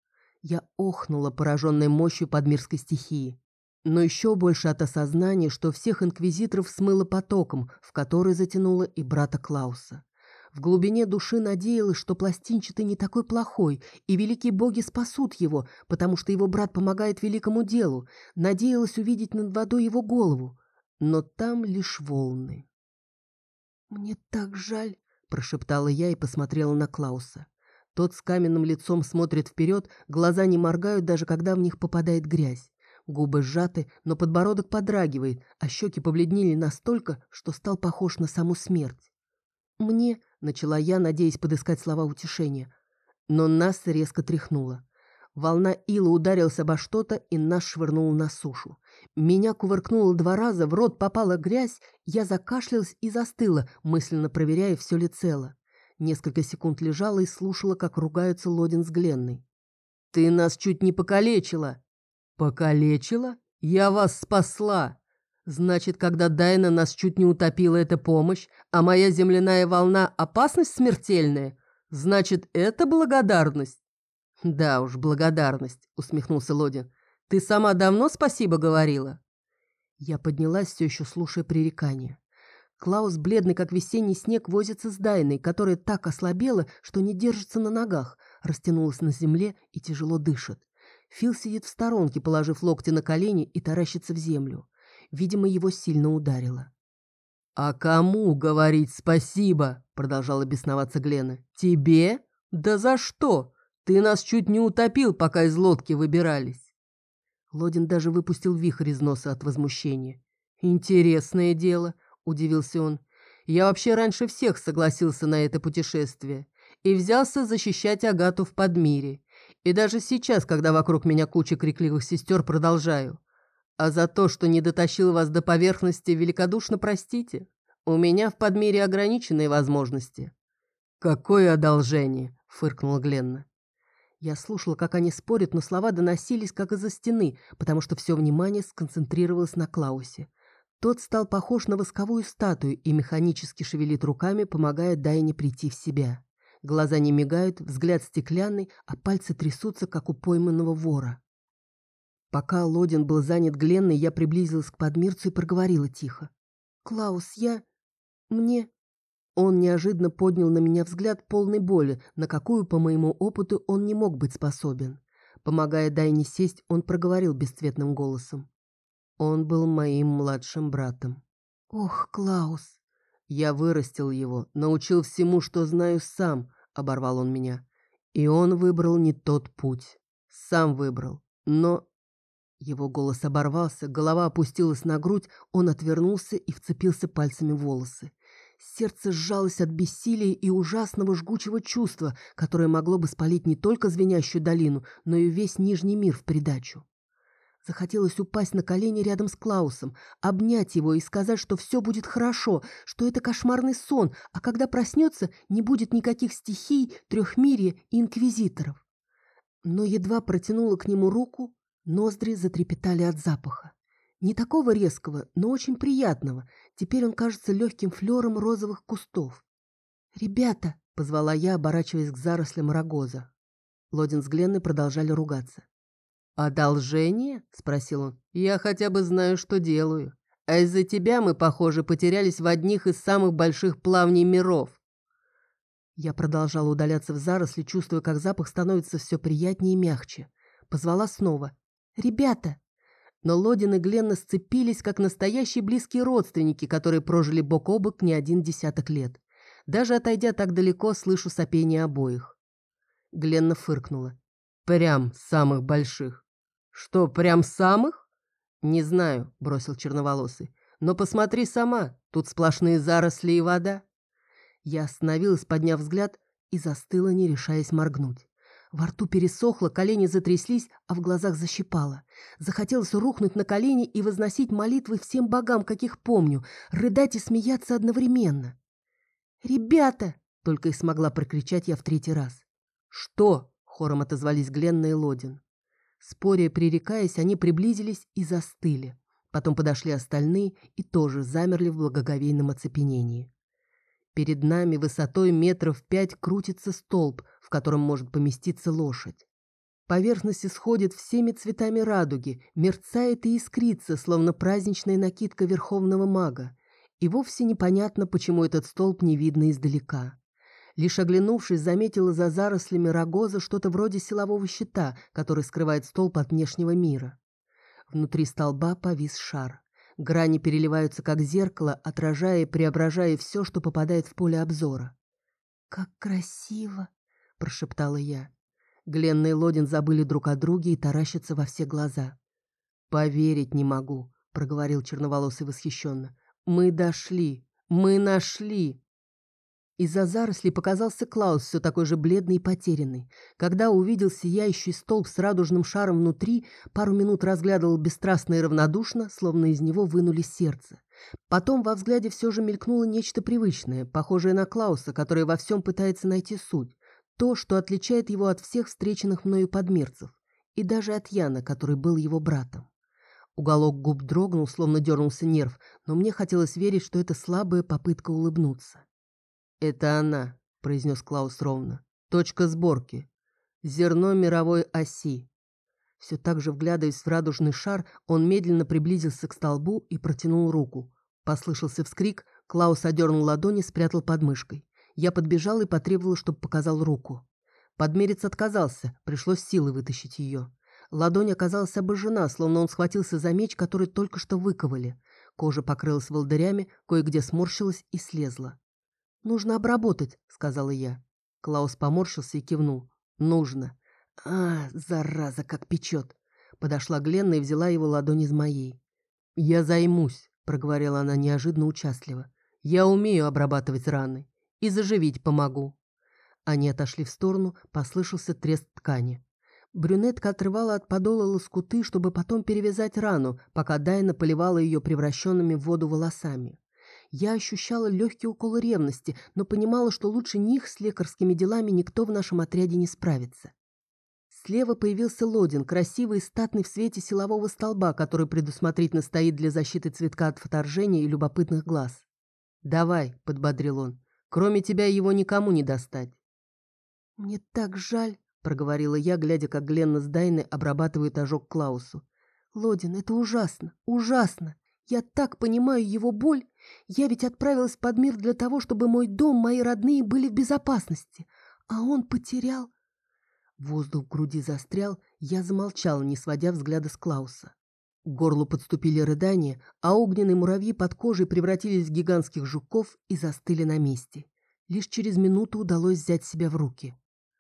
Я охнула, пораженной мощью подмирской стихии. Но еще больше от осознания, что всех инквизиторов смыло потоком, в который затянуло и брата Клауса. В глубине души надеялась, что пластинчатый не такой плохой, и великие боги спасут его, потому что его брат помогает великому делу. Надеялась увидеть над водой его голову, но там лишь волны. «Мне так жаль», — прошептала я и посмотрела на Клауса. Тот с каменным лицом смотрит вперед, глаза не моргают, даже когда в них попадает грязь. Губы сжаты, но подбородок подрагивает, а щеки побледнели настолько, что стал похож на саму смерть. «Мне...» — начала я, надеясь подыскать слова утешения. Но нас резко тряхнуло. Волна ила ударилась обо что-то и нас швырнула на сушу. Меня кувыркнуло 2 раза, в рот попала грязь, я закашлялась и застыла, мысленно проверяя, все ли цело. Несколько секунд лежала и слушала, как ругаются Лодин с Гленной. «Ты нас чуть не покалечила!» «Покалечила? Я вас спасла! Значит, когда Дайна нас чуть не утопила, это помощь, а моя земляная волна — опасность смертельная? Значит, это благодарность?» «Да уж, благодарность», — усмехнулся Лодин. «Ты сама давно спасибо говорила?» Я поднялась, все еще слушая пререкания. Клаус, бледный как весенний снег, возится с Дайной, которая так ослабела, что не держится на ногах, растянулась на земле и тяжело дышит. Фил сидит в сторонке, положив локти на колени, и таращится в землю. Видимо, его сильно ударило. «А кому говорить спасибо?» — продолжала бесноваться Глена. «Тебе? Да за что? Ты нас чуть не утопил, пока из лодки выбирались». Лодин даже выпустил вихрь из носа от возмущения. «Интересное дело», — удивился он. «Я вообще раньше всех согласился на это путешествие и взялся защищать Агату в Подмире. И даже сейчас, когда вокруг меня куча крикливых сестер, продолжаю. А за то, что не дотащил вас до поверхности, великодушно простите. У меня в Подмире ограниченные возможности». «Какое одолжение!» — фыркнула Гленна. Я слушала, как они спорят, но слова доносились как из-за стены, потому что все внимание сконцентрировалось на Клаусе. Тот стал похож на восковую статую и механически шевелит руками, помогая Дайне прийти в себя. Глаза не мигают, взгляд стеклянный, а пальцы трясутся, как у пойманного вора. Пока Лодин был занят Гленной, я приблизилась к подмирцу и проговорила тихо. «Клаус, мне...» Он неожиданно поднял на меня взгляд полной боли, на какую, по моему опыту, он не мог быть способен. Помогая Дайне сесть, он проговорил бесцветным голосом. Он был моим младшим братом. «Ох, Клаус!» «Я вырастил его, научил всему, что знаю сам», — оборвал он меня. «И он выбрал не тот путь. Сам выбрал. Но...» Его голос оборвался, голова опустилась на грудь, он отвернулся и вцепился пальцами в волосы. Сердце сжалось от бессилия и ужасного жгучего чувства, которое могло бы спалить не только звенящую долину, но и весь Нижний мир в придачу. Захотелось упасть на колени рядом с Клаусом, обнять его и сказать, что все будет хорошо, что это кошмарный сон, а когда проснется, не будет никаких стихий, трехмирья и инквизиторов. Но едва протянула к нему руку, ноздри затрепетали от запаха. Не такого резкого, но очень приятного. Теперь он кажется легким флером розовых кустов. «Ребята!» — позвала я, оборачиваясь к зарослям рогоза. Лодин с Гленной продолжали ругаться. «Одолжение?» — спросил он. «Я хотя бы знаю, что делаю. А из-за тебя мы, похоже, потерялись в одних из самых больших плавней миров». Я продолжала удаляться в заросли, чувствуя, как запах становится все приятнее и мягче. Позвала снова. «Ребята!» Но Лодин и Гленна сцепились, как настоящие близкие родственники, которые прожили бок о бок не один десяток лет. Даже отойдя так далеко, слышу сопение обоих. Гленна фыркнула. «Прям самых больших». «Что, прям самых?» «Не знаю», — бросил черноволосый. «Но посмотри сама, тут сплошные заросли и вода». Я остановилась, подняв взгляд, и застыла, не решаясь моргнуть. Во рту пересохло, колени затряслись, а в глазах защипало. Захотелось рухнуть на колени и возносить молитвы всем богам, каких помню, рыдать и смеяться одновременно. «Ребята!» — только и смогла прокричать я в третий раз. «Что?» — хором отозвались Гленна и Лодин. Споря и пререкаясь, они приблизились и застыли. Потом подошли остальные и тоже замерли в благоговейном оцепенении. Перед нами высотой 5 метров крутится столб, в котором может поместиться лошадь. Поверхность исходит всеми цветами радуги, мерцает и искрится, словно праздничная накидка верховного мага. И вовсе непонятно, почему этот столб не видно издалека. Лишь оглянувшись, заметила за зарослями рогоза что-то вроде силового щита, который скрывает столб от внешнего мира. Внутри столба повис шар. Грани переливаются, как зеркало, отражая и преображая все, что попадает в поле обзора. «Как красиво!» — прошептала я. Гленна и Лодин забыли друг о друге и таращатся во все глаза. «Поверить не могу», — проговорил черноволосый восхищенно. «Мы дошли! Мы нашли!» Из-за зарослей показался Клаус, все такой же бледный и потерянный. Когда увидел сияющий столб с радужным шаром внутри, пару минут разглядывал бесстрастно и равнодушно, словно из него вынули сердце. Потом во взгляде все же мелькнуло нечто привычное, похожее на Клауса, который во всем пытается найти суть. То, что отличает его от всех встреченных мною подмирцев. И даже от Яна, который был его братом. Уголок губ дрогнул, словно дернулся нерв, но мне хотелось верить, что это слабая попытка улыбнуться. «Это она», — произнес Клаус ровно. «Точка сборки. Зерно мировой оси». Все так же вглядываясь в радужный шар, он медленно приблизился к столбу и протянул руку. Послышался вскрик, Клаус одернул ладони, спрятал под мышкой. Я подбежала и потребовала, чтобы показал руку. Подмерец отказался, пришлось силой вытащить ее. Ладонь оказалась обожжена, словно он схватился за меч, который только что выковали. Кожа покрылась волдырями, кое-где сморщилась и слезла. «Нужно обработать», — сказала я. Клаус поморщился и кивнул. «Нужно». Зараза, как печет. Подошла Гленна и взяла его ладонь из моей. «Я займусь», — проговорила она неожиданно участливо. «Я умею обрабатывать раны. И заживить помогу». Они отошли в сторону, послышался треск ткани. Брюнетка отрывала от подола лоскуты, чтобы потом перевязать рану, пока Дайна поливала ее превращенными в воду волосами. Я ощущала легкий укол ревности, но понимала, что лучше них с лекарскими делами никто в нашем отряде не справится. Слева появился Лодин, красивый и статный в свете силового столба, который предусмотрительно стоит для защиты цветка от вторжения и любопытных глаз. «Давай», — подбодрил он, — «кроме тебя его никому не достать». «Мне так жаль», — проговорила я, глядя, как Гленна с Дайной обрабатывают ожог Клаусу. «Лодин, это ужасно, ужасно. Я так понимаю его боль. Я ведь отправилась под мир для того, чтобы мой дом, мои родные были в безопасности. А он потерял...» Воздух в груди застрял, я замолчала, не сводя взгляда с Клауса. К горлу подступили рыдания, а огненные муравьи под кожей превратились в гигантских жуков и застыли на месте. Лишь через минуту удалось взять себя в руки.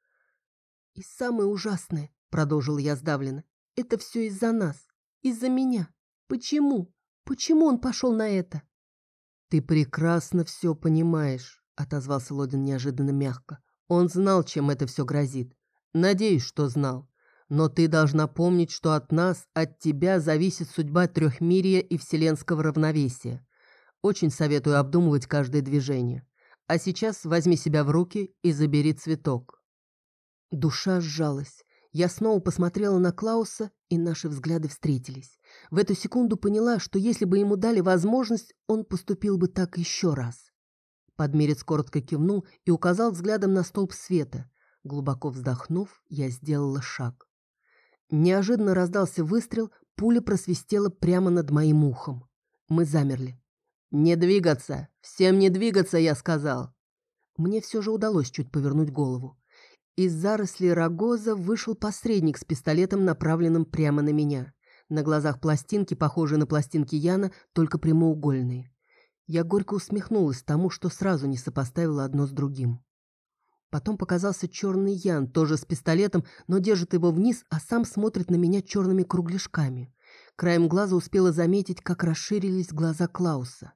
«И самое ужасное, — продолжила я сдавленно, — это все из-за нас, из-за меня. Почему? Почему он пошел на это?» «Ты прекрасно все понимаешь», — отозвался Лодин неожиданно мягко. «Он знал, чем это все грозит. Надеюсь, что знал. Но ты должна помнить, что от нас, от тебя зависит судьба трехмирия и вселенского равновесия. Очень советую обдумывать каждое движение. А сейчас возьми себя в руки и забери цветок». Душа сжалась. Я снова посмотрела на Клауса, и наши взгляды встретились. В эту секунду поняла, что если бы ему дали возможность, он поступил бы так еще раз. Подмерец коротко кивнул и указал взглядом на столб света. Глубоко вздохнув, я сделала шаг. Неожиданно раздался выстрел, пуля просвистела прямо над моим ухом. Мы замерли. «Не двигаться! Всем не двигаться!» — я сказал. Мне все же удалось чуть повернуть голову. Из зарослей рогоза вышел посредник с пистолетом, направленным прямо на меня. На глазах пластинки, похожие на пластинки Яна, только прямоугольные. Я горько усмехнулась тому, что сразу не сопоставила одно с другим. Потом показался черный Ян, тоже с пистолетом, но держит его вниз, а сам смотрит на меня черными кругляшками. Краем глаза успела заметить, как расширились глаза Клауса.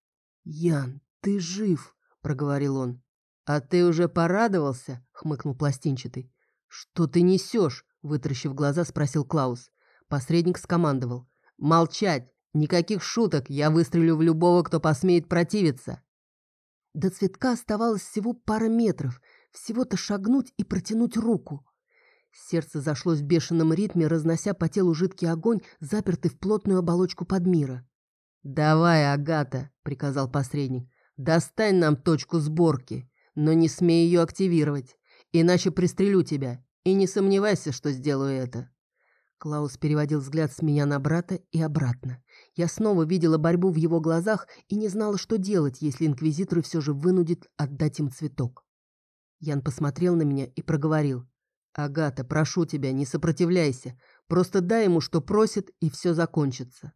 «Ян, ты жив!» — проговорил он. «А ты уже порадовался?» — хмыкнул пластинчатый. «Что ты несешь?» — вытаращив глаза, спросил Клаус. Посредник скомандовал. «Молчать! Никаких шуток! Я выстрелю в любого, кто посмеет противиться!» До цветка оставалось всего пара метров, всего-то шагнуть и протянуть руку. Сердце зашлось в бешеном ритме, разнося по телу жидкий огонь, запертый в плотную оболочку подмира. «Давай, Агата!» — приказал посредник. «Достань нам точку сборки, но не смей ее активировать, иначе пристрелю тебя, и не сомневайся, что сделаю это». Клаус переводил взгляд с меня на брата и обратно. Я снова видела борьбу в его глазах и не знала, что делать, если инквизиторы все же вынудят отдать им цветок. Ян посмотрел на меня и проговорил. «Агата, прошу тебя, не сопротивляйся. Просто дай ему, что просит, и все закончится».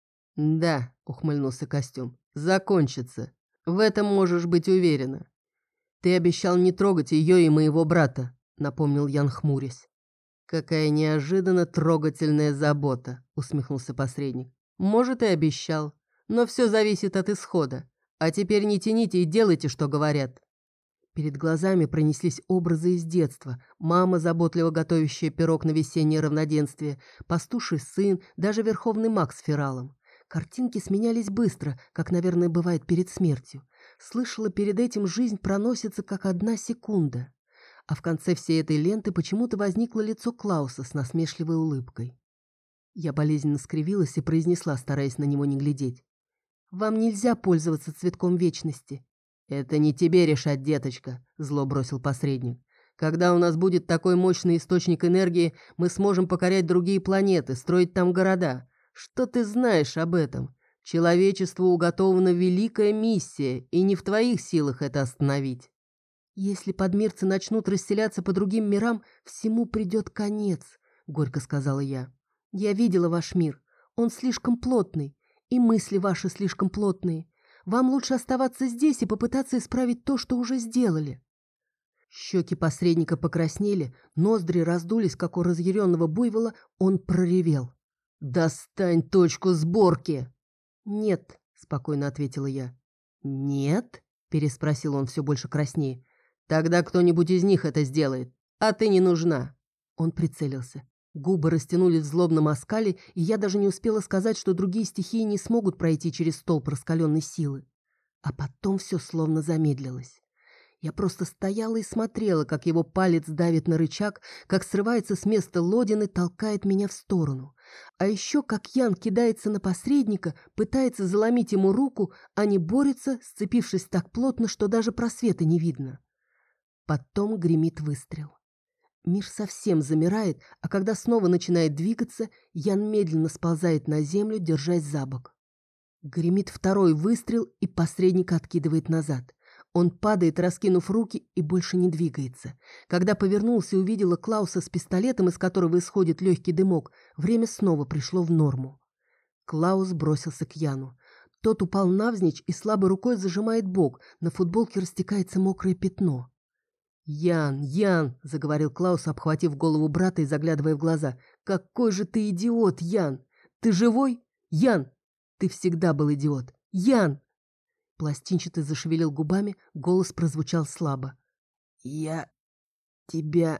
«Да», — ухмыльнулся костюм, — «закончится. В этом можешь быть уверена». «Ты обещал не трогать ее и моего брата», — напомнил Ян, хмурясь. «Какая неожиданно трогательная забота», — усмехнулся посредник. «Может, и обещал, но все зависит от исхода. А теперь не тяните и делайте, что говорят». Перед глазами пронеслись образы из детства. Мама, заботливо готовящая пирог на весеннее равноденствие, пастуший сын, даже верховный маг с фералом. Картинки сменялись быстро, как, наверное, бывает перед смертью. Слышала, перед этим жизнь проносится, как одна секунда. А в конце всей этой ленты почему-то возникло лицо Клауса с насмешливой улыбкой. Я болезненно скривилась и произнесла, стараясь на него не глядеть. «Вам нельзя пользоваться цветком вечности». «Это не тебе решать, деточка», — зло бросил посредник. «Когда у нас будет такой мощный источник энергии, мы сможем покорять другие планеты, строить там города. Что ты знаешь об этом? Человечеству уготована великая миссия, и не в твоих силах это остановить». «Если подмирцы начнут расселяться по другим мирам, всему придет конец», — горько сказала я. «Я видела ваш мир. Он слишком плотный, и мысли ваши слишком плотные. Вам лучше оставаться здесь и попытаться исправить то, что уже сделали». Щеки посредника покраснели, ноздри раздулись, как у разъяренного буйвола, он проревел. «Достань точку сборки!» «Нет», — спокойно ответила я. «Нет?» — переспросил он все больше краснее. «Тогда кто-нибудь из них это сделает, а ты не нужна». Он прицелился. Губы растянулись в злобном оскале, и я даже не успела сказать, что другие стихии не смогут пройти через столб раскаленной силы. А потом все словно замедлилось. Я просто стояла и смотрела, как его палец давит на рычаг, как срывается с места Лодин и толкает меня в сторону. А еще как Ян кидается на посредника, пытается заломить ему руку, они борются, сцепившись так плотно, что даже просвета не видно. Потом гремит выстрел. Мир совсем замирает, а когда снова начинает двигаться, Ян медленно сползает на землю, держась за бок. Гремит второй выстрел, и посредник откидывает назад. Он падает, раскинув руки, и больше не двигается. Когда повернулся и увидела Клауса с пистолетом, из которого исходит легкий дымок, время снова пришло в норму. Клаус бросился к Яну. Тот упал навзничь и слабой рукой зажимает бок, на футболке растекается мокрое пятно. «Ян, Ян!» — заговорил Клаус, обхватив голову брата и заглядывая в глаза. «Какой же ты идиот, Ян! Ты живой? Ян! Ты всегда был идиот! Ян!» Пластинчатый зашевелил губами, голос прозвучал слабо. «Я тебя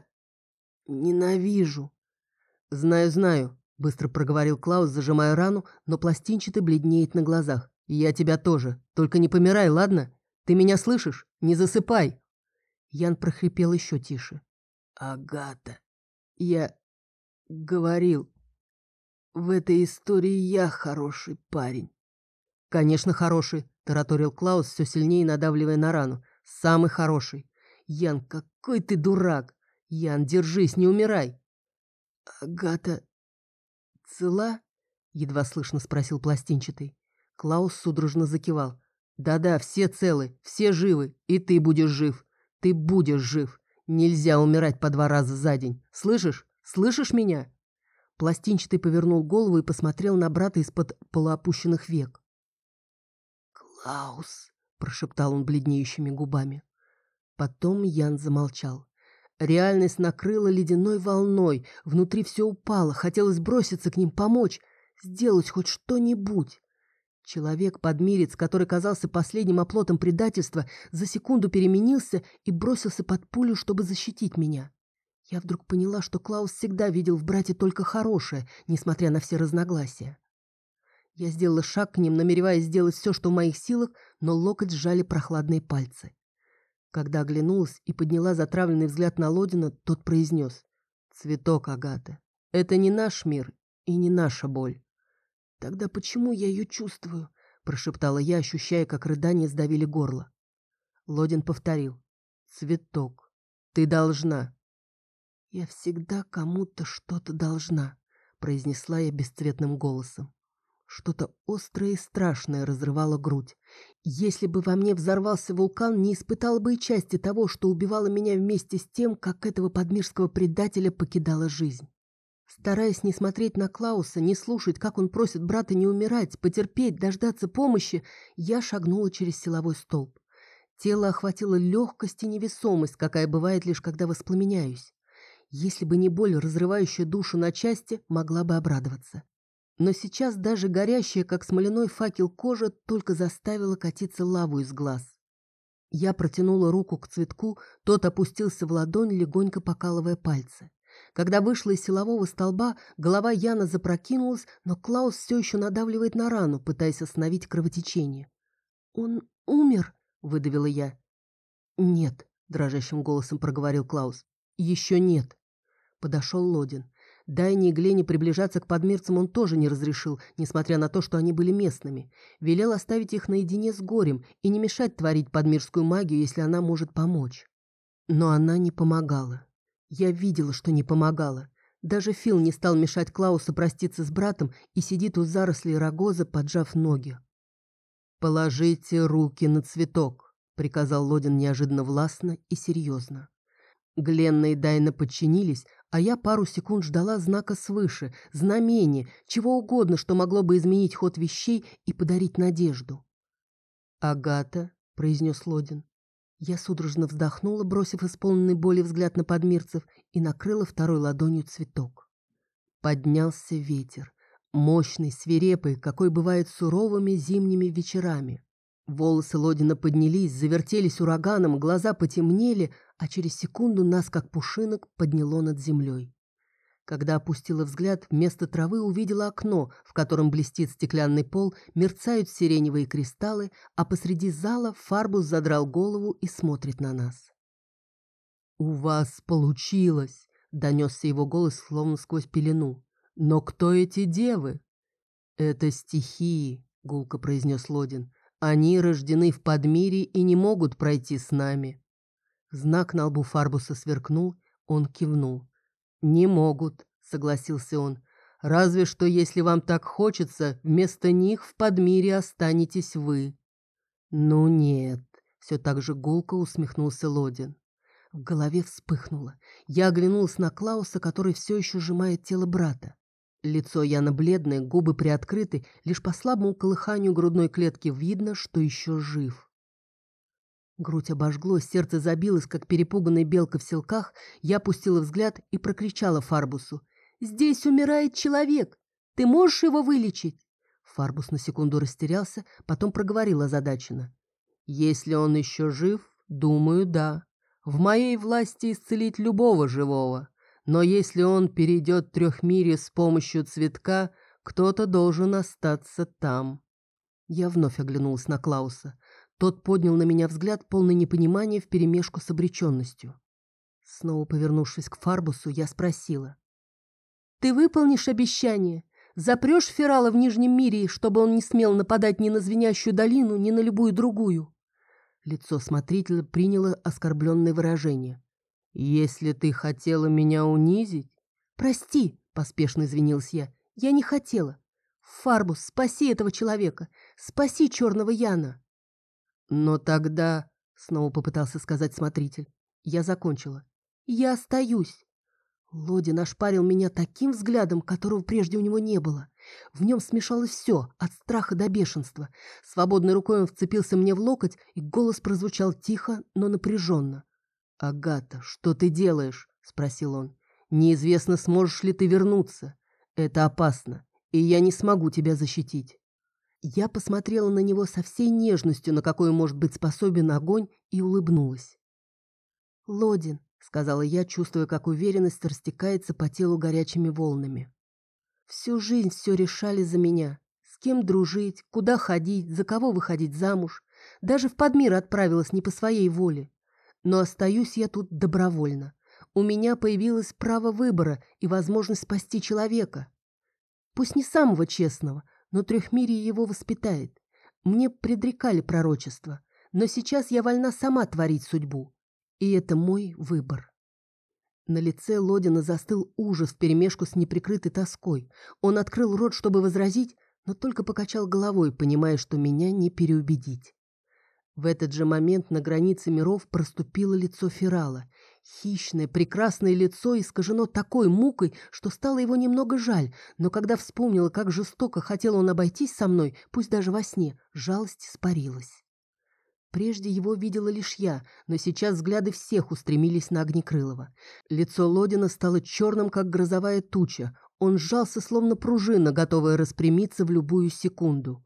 ненавижу». «Знаю, знаю», — быстро проговорил Клаус, зажимая рану, но пластинчатый бледнеет на глазах. «Я тебя тоже. Только не помирай, ладно? Ты меня слышишь? Не засыпай!» Ян прохрипел еще тише. «Агата, я говорил, в этой истории я хороший парень». «Конечно, хороший», — тараторил Клаус, все сильнее надавливая на рану. «Самый хороший. Ян, какой ты дурак! Ян, держись, не умирай!» «Агата цела?» — едва слышно спросил пластинчатый. Клаус судорожно закивал. «Да-да, все целы, все живы, и ты будешь жив. Ты будешь жив. Нельзя умирать по 2 раза за день. Слышишь? Слышишь меня?» Пластинчатый повернул голову и посмотрел на брата из-под полуопущенных век. «Клаус!» – прошептал он бледнеющими губами. Потом Ян замолчал. Реальность накрыла ледяной волной, внутри все упало, хотелось броситься к ним, помочь, сделать хоть что-нибудь. Человек-подмирец, который казался последним оплотом предательства, за секунду переменился и бросился под пулю, чтобы защитить меня. Я вдруг поняла, что Клаус всегда видел в брате только хорошее, несмотря на все разногласия. Я сделала шаг к ним, намереваясь сделать все, что в моих силах, но локоть сжали прохладные пальцы. Когда оглянулась и подняла затравленный взгляд на Лодина, тот произнес: «Цветок, Агата, это не наш мир и не наша боль». «Тогда почему я ее чувствую?» – прошептала я, ощущая, как рыдания сдавили горло. Лодин повторил: «Цветок, ты должна». «Я всегда кому-то что-то должна», – произнесла я бесцветным голосом. Что-то острое и страшное разрывало грудь. Если бы во мне взорвался вулкан, не испытала бы и части того, что убивало меня вместе с тем, как этого подмирского предателя покидала жизнь. Стараясь не смотреть на Клауса, не слушать, как он просит брата не умирать, потерпеть, дождаться помощи, я шагнула через силовой столб. Тело охватило легкость и невесомость, какая бывает лишь когда воспламеняюсь. Если бы не боль, разрывающая душу на части, могла бы обрадоваться. Но сейчас даже горящая, как смоляной факел, кожа только заставила катиться лаву из глаз. Я протянула руку к цветку, тот опустился в ладонь, легонько покалывая пальцы. Когда вышла из силового столба, голова Яна запрокинулась, но Клаус все еще надавливает на рану, пытаясь остановить кровотечение. «Он умер?» – выдавила я. «Нет», – дрожащим голосом проговорил Клаус. «Еще нет». Подошел Лодин. Дайне и Глене приближаться к подмирцам он тоже не разрешил, несмотря на то, что они были местными. Велел оставить их наедине с горем и не мешать творить подмирскую магию, если она может помочь. Но она не помогала. Я видела, что не помогала. Даже Фил не стал мешать Клаусу проститься с братом и сидит у зарослей рогоза, поджав ноги. «Положите руки на цветок», — приказал Лодин неожиданно властно и серьезно. Гленна и Дайна подчинились, а я пару секунд ждала знака свыше, знамения, чего угодно, что могло бы изменить ход вещей и подарить надежду. «Агата», — произнес Лодин. Я судорожно вздохнула, бросив исполненный боли взгляд на подмирцев, и накрыла второй ладонью цветок. Поднялся ветер, мощный, свирепый, какой бывает суровыми зимними вечерами. Волосы Лодина поднялись, завертелись ураганом, глаза потемнели, а через секунду нас, как пушинок, подняло над землей. Когда опустила взгляд, вместо травы увидела окно, в котором блестит стеклянный пол, мерцают сиреневые кристаллы, а посреди зала Фарбус задрал голову и смотрит на нас. «У вас получилось!» — донесся его голос, словно сквозь пелену. «Но кто эти девы?» «Это стихии», — гулко произнес Лодин. «Они рождены в Подмире и не могут пройти с нами». Знак на лбу Фарбуса сверкнул, он кивнул. «Не могут», — согласился он. «Разве что, если вам так хочется, вместо них в Подмире останетесь вы». «Ну нет», — все так же гулко усмехнулся Лодин. В голове вспыхнуло. Я оглянулась на Клауса, который все еще сжимает тело брата. Лицо Яна бледное, губы приоткрыты, лишь по слабому колыханию грудной клетки видно, что еще жив. Грудь обожгло, сердце забилось, как перепуганная белка в селках. Я опустила взгляд и прокричала Фарбусу: «Здесь умирает человек! Ты можешь его вылечить?» Фарбус на секунду растерялся, потом проговорил озадаченно: «Если он еще жив, думаю, да. В моей власти исцелить любого живого. Но если он перейдет трехмирье с помощью цветка, кто-то должен остаться там». Я вновь оглянулась на Клауса. Тот поднял на меня взгляд, полный непонимания вперемешку с обреченностью. Снова повернувшись к Фарбусу, я спросила: «Ты выполнишь обещание? Запрешь Ферала в Нижнем мире, чтобы он не смел нападать ни на Звенящую долину, ни на любую другую?» Лицо смотрителя приняло оскорбленное выражение. «Если ты хотела меня унизить...» «Прости», — поспешно извинилась я, — «я не хотела. Фарбус, спаси этого человека, спаси черного Яна». «Но тогда снова попытался сказать смотритель. Я закончила. Я остаюсь. Лодин ошпарил меня таким взглядом, которого прежде у него не было. В нем смешалось все, от страха до бешенства. Свободной рукой он вцепился мне в локоть, и голос прозвучал тихо, но напряженно. «Агата, что ты делаешь?» — спросил он. «Неизвестно, сможешь ли ты вернуться. Это опасно, и я не смогу тебя защитить». Я посмотрела на него со всей нежностью, на какой может быть способен огонь, и улыбнулась. «Лодин», — сказала я, чувствуя, как уверенность растекается по телу горячими волнами. «Всю жизнь все решали за меня. С кем дружить, куда ходить, за кого выходить замуж. Даже в Подмир отправилась не по своей воле. Но остаюсь я тут добровольно. У меня появилось право выбора и возможность спасти человека. Пусть не самого честного, но Трехмирье его воспитает. Мне предрекали пророчество, но сейчас я вольна сама творить судьбу. И это мой выбор». На лице Лодина застыл ужас вперемешку с неприкрытой тоской. Он открыл рот, чтобы возразить, но только покачал головой, понимая, что меня не переубедить. В этот же момент на границе миров проступило лицо Ферала. Хищное, прекрасное лицо искажено такой мукой, что стало его немного жаль, но когда вспомнила, как жестоко хотел он обойтись со мной, пусть даже во сне, жалость испарилась. Прежде его видела лишь я, но сейчас взгляды всех устремились на Огнекрылова. Лицо Лодина стало черным, как грозовая туча. Он сжался, словно пружина, готовая распрямиться в любую секунду.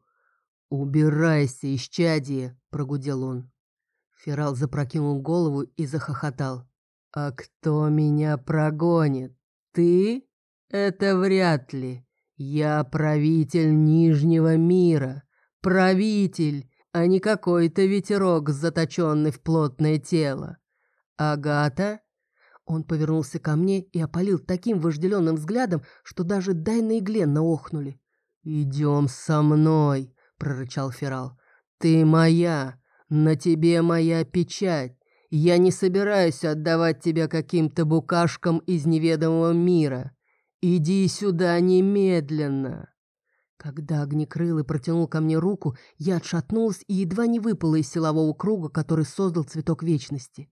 «Убирайся, исчадие!» — прогудел он. Ферал запрокинул голову и захохотал. «А кто меня прогонит? Ты? Это вряд ли. Я правитель Нижнего мира. Правитель, а не какой-то ветерок, заточенный в плотное тело. Агата?» Он повернулся ко мне и опалил таким вожделенным взглядом, что даже Дайна и Гленна охнули. «Идем со мной!» — прорычал Ферал. «Ты моя! На тебе моя печать! Я не собираюсь отдавать тебя каким-то букашкам из неведомого мира! Иди сюда немедленно!» Когда Огнекрылый протянул ко мне руку, я отшатнулась и едва не выпала из силового круга, который создал цветок вечности.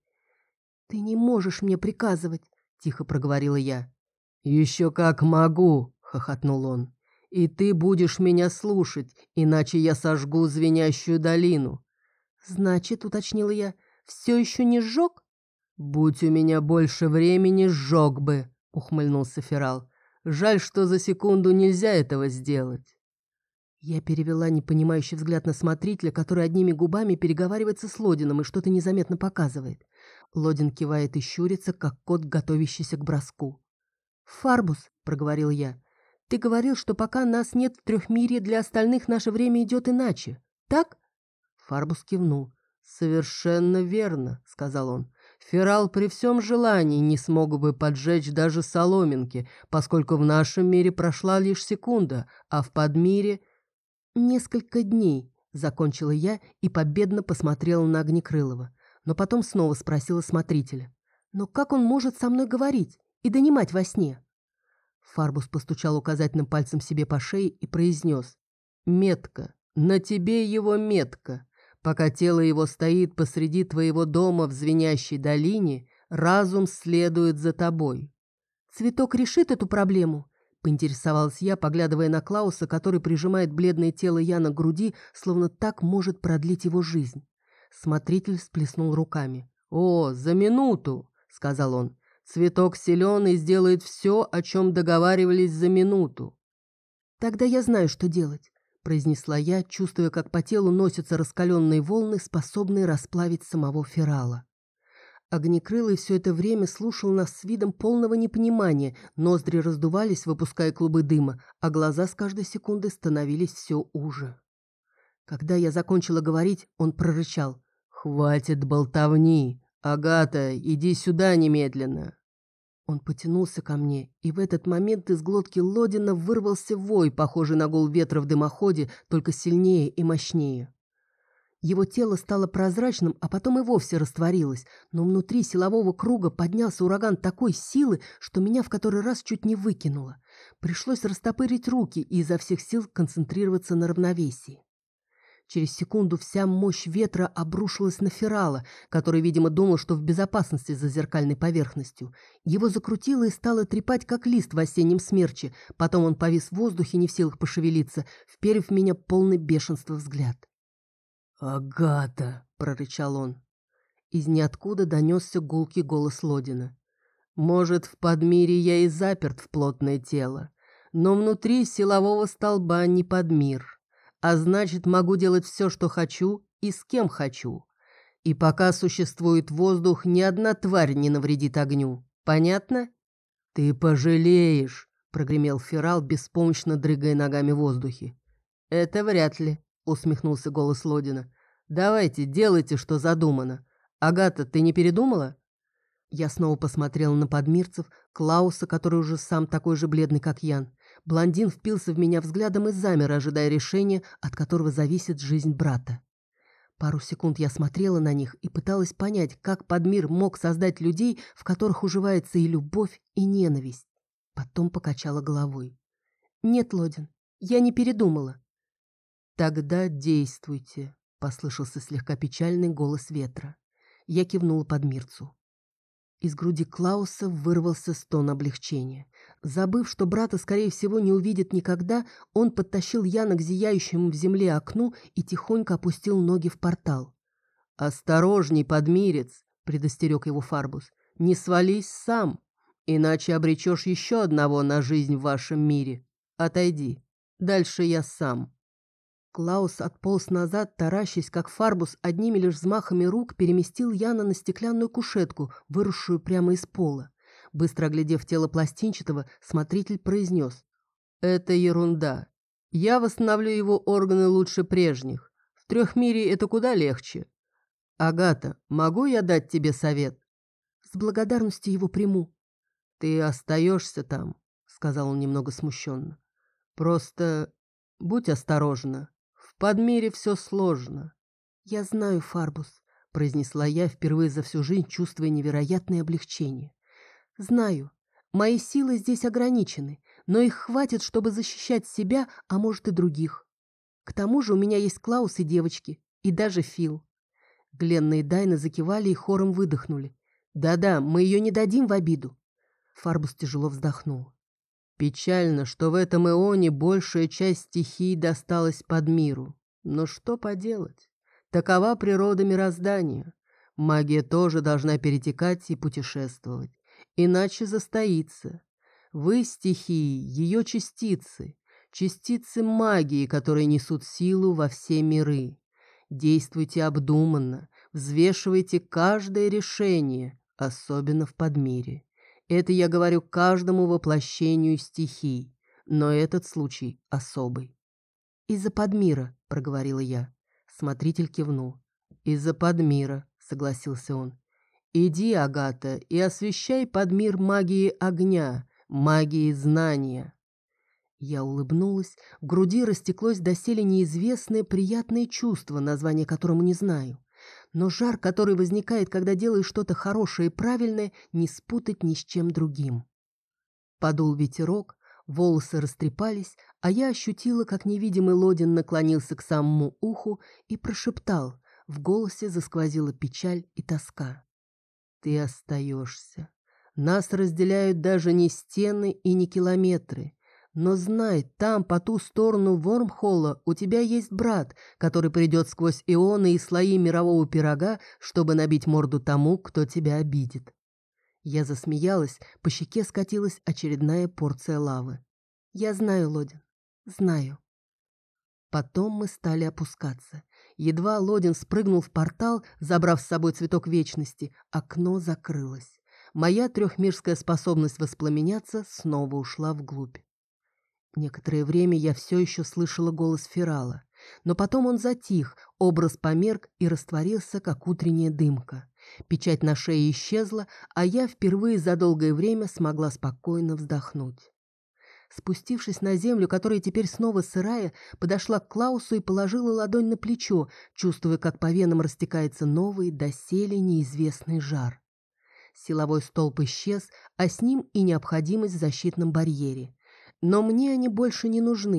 «Ты не можешь мне приказывать», — тихо проговорила я. «Еще как могу», — хохотнул он. «И ты будешь меня слушать, иначе я сожгу звенящую долину». «Значит, — уточнила я, — все еще не сжег?» «Будь у меня больше времени, сжег бы», — ухмыльнулся Ферал. «Жаль, что за секунду нельзя этого сделать». Я перевела непонимающий взгляд на смотрителя, который одними губами переговаривается с Лодином и что-то незаметно показывает. Лодин кивает и щурится, как кот, готовящийся к броску. «Фарбус», — проговорил я, — «ты говорил, что пока нас нет в Трехмирье, для остальных наше время идет иначе. Так?» Фарбус кивнул. «Совершенно верно», — сказал он. «Ферал при всем желании не смог бы поджечь даже соломинки, поскольку в нашем мире прошла лишь секунда, а в Подмире...» «Несколько дней», — закончила я и победно посмотрела на Огнекрылова, но потом снова спросила смотрителя. «Но как он может со мной говорить и донимать во сне?» Фарбус постучал указательным пальцем себе по шее и произнес: «Метка, на тебе его метка. Пока тело его стоит посреди твоего дома в звенящей долине, разум следует за тобой». «Цветок решит эту проблему?» — поинтересовалась я, поглядывая на Клауса, который прижимает бледное тело Яна к груди, словно так может продлить его жизнь. Смотритель всплеснул руками. «О, за минуту!» — сказал он. «Цветок силен и сделает все, о чем договаривались за минуту». «Тогда я знаю, что делать», — произнесла я, чувствуя, как по телу носятся раскаленные волны, способные расплавить самого Ферала. Огнекрылый все это время слушал нас с видом полного непонимания, ноздри раздувались, выпуская клубы дыма, а глаза с каждой секундой становились все уже. Когда я закончила говорить, он прорычал: «Хватит болтовни! Агата, иди сюда немедленно!» Он потянулся ко мне, и в этот момент из глотки Лодина вырвался вой, похожий на гул ветра в дымоходе, только сильнее и мощнее. Его тело стало прозрачным, а потом и вовсе растворилось, но внутри силового круга поднялся ураган такой силы, что меня в который раз чуть не выкинуло. Пришлось растопырить руки и изо всех сил концентрироваться на равновесии. Через секунду вся мощь ветра обрушилась на Ферала, который, видимо, думал, что в безопасности за зеркальной поверхностью. Его закрутило и стало трепать, как лист в осеннем смерче. Потом он повис в воздухе, не в силах пошевелиться, вперев в меня полный бешенства взгляд. «Агата!» — прорычал он. Из ниоткуда донесся гулкий голос Лодина. «Может, в Подмире я и заперт в плотное тело, но внутри силового столба не Подмир. А значит, могу делать все, что хочу и с кем хочу. И пока существует воздух, ни одна тварь не навредит огню. Понятно?» «Ты пожалеешь!» — прогремел Ферал, беспомощно дрыгая ногами в воздухе. «Это вряд ли», — усмехнулся голос Лодина. «Давайте, делайте, что задумано. Агата, ты не передумала?» Я снова посмотрела на подмирцев, Клауса, который уже сам такой же бледный, как Ян. Блондин впился в меня взглядом и замер, ожидая решения, от которого зависит жизнь брата. Пару секунд я смотрела на них и пыталась понять, как Подмир мог создать людей, в которых уживается и любовь, и ненависть. Потом покачала головой. «Нет, Лодин, я не передумала». «Тогда действуйте», — послышался слегка печальный голос ветра. Я кивнула Подмирцу. Из груди Клауса вырвался стон облегчения. Забыв, что брата, скорее всего, не увидит никогда, он подтащил Яна к зияющему в земле окну и тихонько опустил ноги в портал. «Осторожней, подмирец!» — предостерег его Фарбус. «Не свались сам, иначе обречешь еще одного на жизнь в вашем мире. Отойди, дальше я сам». Клаус отполз назад, таращась, как Фарбус одними лишь взмахами рук переместил Яна на стеклянную кушетку, выросшую прямо из пола. Быстро оглядев тело пластинчатого, смотритель произнес: «Это ерунда. Я восстановлю его органы лучше прежних. В трехмирии это куда легче. Агата, могу я дать тебе совет?» «С благодарностью его приму». «Ты остаешься там», — сказал он немного смущенно. «Просто будь осторожна. В Подмире все сложно». «Я знаю, Фарбус», — произнесла я, впервые за всю жизнь чувствуя невероятное облегчение. «Знаю, мои силы здесь ограничены, но их хватит, чтобы защищать себя, а может и других. К тому же у меня есть Клаус и девочки, и даже Фил». Гленна и Дайна закивали и хором выдохнули. «Да-да, мы ее не дадим в обиду». Фарбус тяжело вздохнул. «Печально, что в этом эоне большая часть стихий досталась Подмиру. Но что поделать? Такова природа мироздания. Магия тоже должна перетекать и путешествовать. Иначе застоится. Вы, стихии, ее частицы. Частицы магии, которые несут силу во все миры. Действуйте обдуманно, взвешивайте каждое решение, особенно в Подмире. Это я говорю каждому воплощению стихий, но этот случай особый». «Из-за Подмира», — проговорила я. Смотритель кивнул. «Из-за Подмира», — согласился он. «Иди, Агата, и освещай Подмир магией огня, магией знания». Я улыбнулась, в груди растеклось доселе неизвестное приятное чувство, название которому не знаю. Но жар, который возникает, когда делаешь что-то хорошее и правильное, не спутать ни с чем другим. Подул ветерок, волосы растрепались, а я ощутила, как невидимый Лодин наклонился к самому уху и прошептал, в голосе засквозила печаль и тоска. «Ты остаешься. Нас разделяют даже не стены и не километры. Но знай, там, по ту сторону Вормхолла, у тебя есть брат, который придет сквозь ионы и слои мирового пирога, чтобы набить морду тому, кто тебя обидит». Я засмеялась, по щеке скатилась очередная порция лавы. «Я знаю, Лодин, знаю». Потом мы стали опускаться. Едва Лодин спрыгнул в портал, забрав с собой цветок вечности, окно закрылось. Моя трехмирская способность воспламеняться снова ушла вглубь. Некоторое время я все еще слышала голос Ферала, но потом он затих, образ померк и растворился, как утренняя дымка. Печать на шее исчезла, а я впервые за долгое время смогла спокойно вздохнуть. Спустившись на землю, которая теперь снова сырая, подошла к Клаусу и положила ладонь на плечо, чувствуя, как по венам растекается новый, доселе неизвестный жар. Силовой столб исчез, а с ним и необходимость в защитном барьере. Но мне они больше не нужны.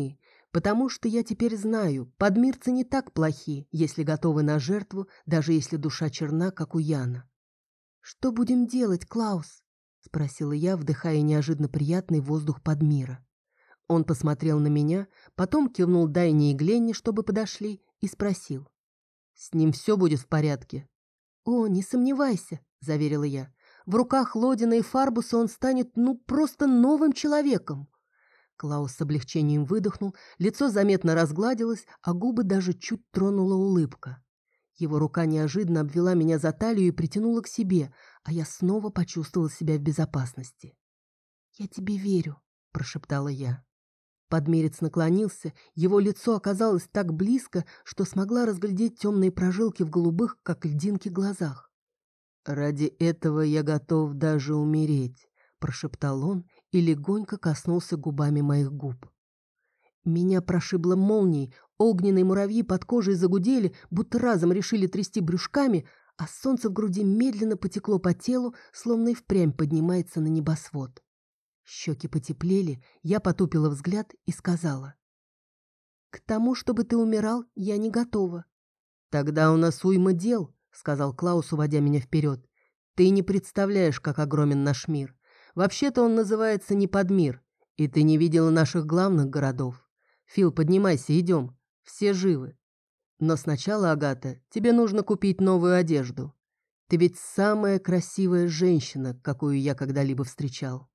Потому что я теперь знаю, подмирцы не так плохи, если готовы на жертву, даже если душа черна, как у Яна. «Что будем делать, Клаус?» — спросила я, вдыхая неожиданно приятный воздух Подмира. Он посмотрел на меня, потом кивнул Дайне и Гленне, чтобы подошли, и спросил. «С ним все будет в порядке?» «О, не сомневайся», — заверила я. «В руках Лодина и Фарбуса он станет, просто новым человеком». Клаус с облегчением выдохнул, лицо заметно разгладилось, а губы даже чуть тронула улыбка. Его рука неожиданно обвела меня за талию и притянула к себе, а я снова почувствовала себя в безопасности. «Я тебе верю», — прошептала я. Подмерец наклонился, его лицо оказалось так близко, что смогла разглядеть темные прожилки в голубых, как льдинки, глазах. «Ради этого я готов даже умереть», — прошептал он и легонько коснулся губами моих губ. Меня прошибло молнией, огненные муравьи под кожей загудели, будто разом решили трясти брюшками, а солнце в груди медленно потекло по телу, словно и впрямь поднимается на небосвод. Щеки потеплели, я потупила взгляд и сказала. «К тому, чтобы ты умирал, я не готова». «Тогда у нас уйма дел», — сказал Клаус, уводя меня вперед. «Ты не представляешь, как огромен наш мир. Вообще-то он называется не Подмир, и ты не видела наших главных городов. Фил, поднимайся, идем. Все живы. Но сначала, Агата, тебе нужно купить новую одежду. Ты ведь самая красивая женщина, какую я когда-либо встречал».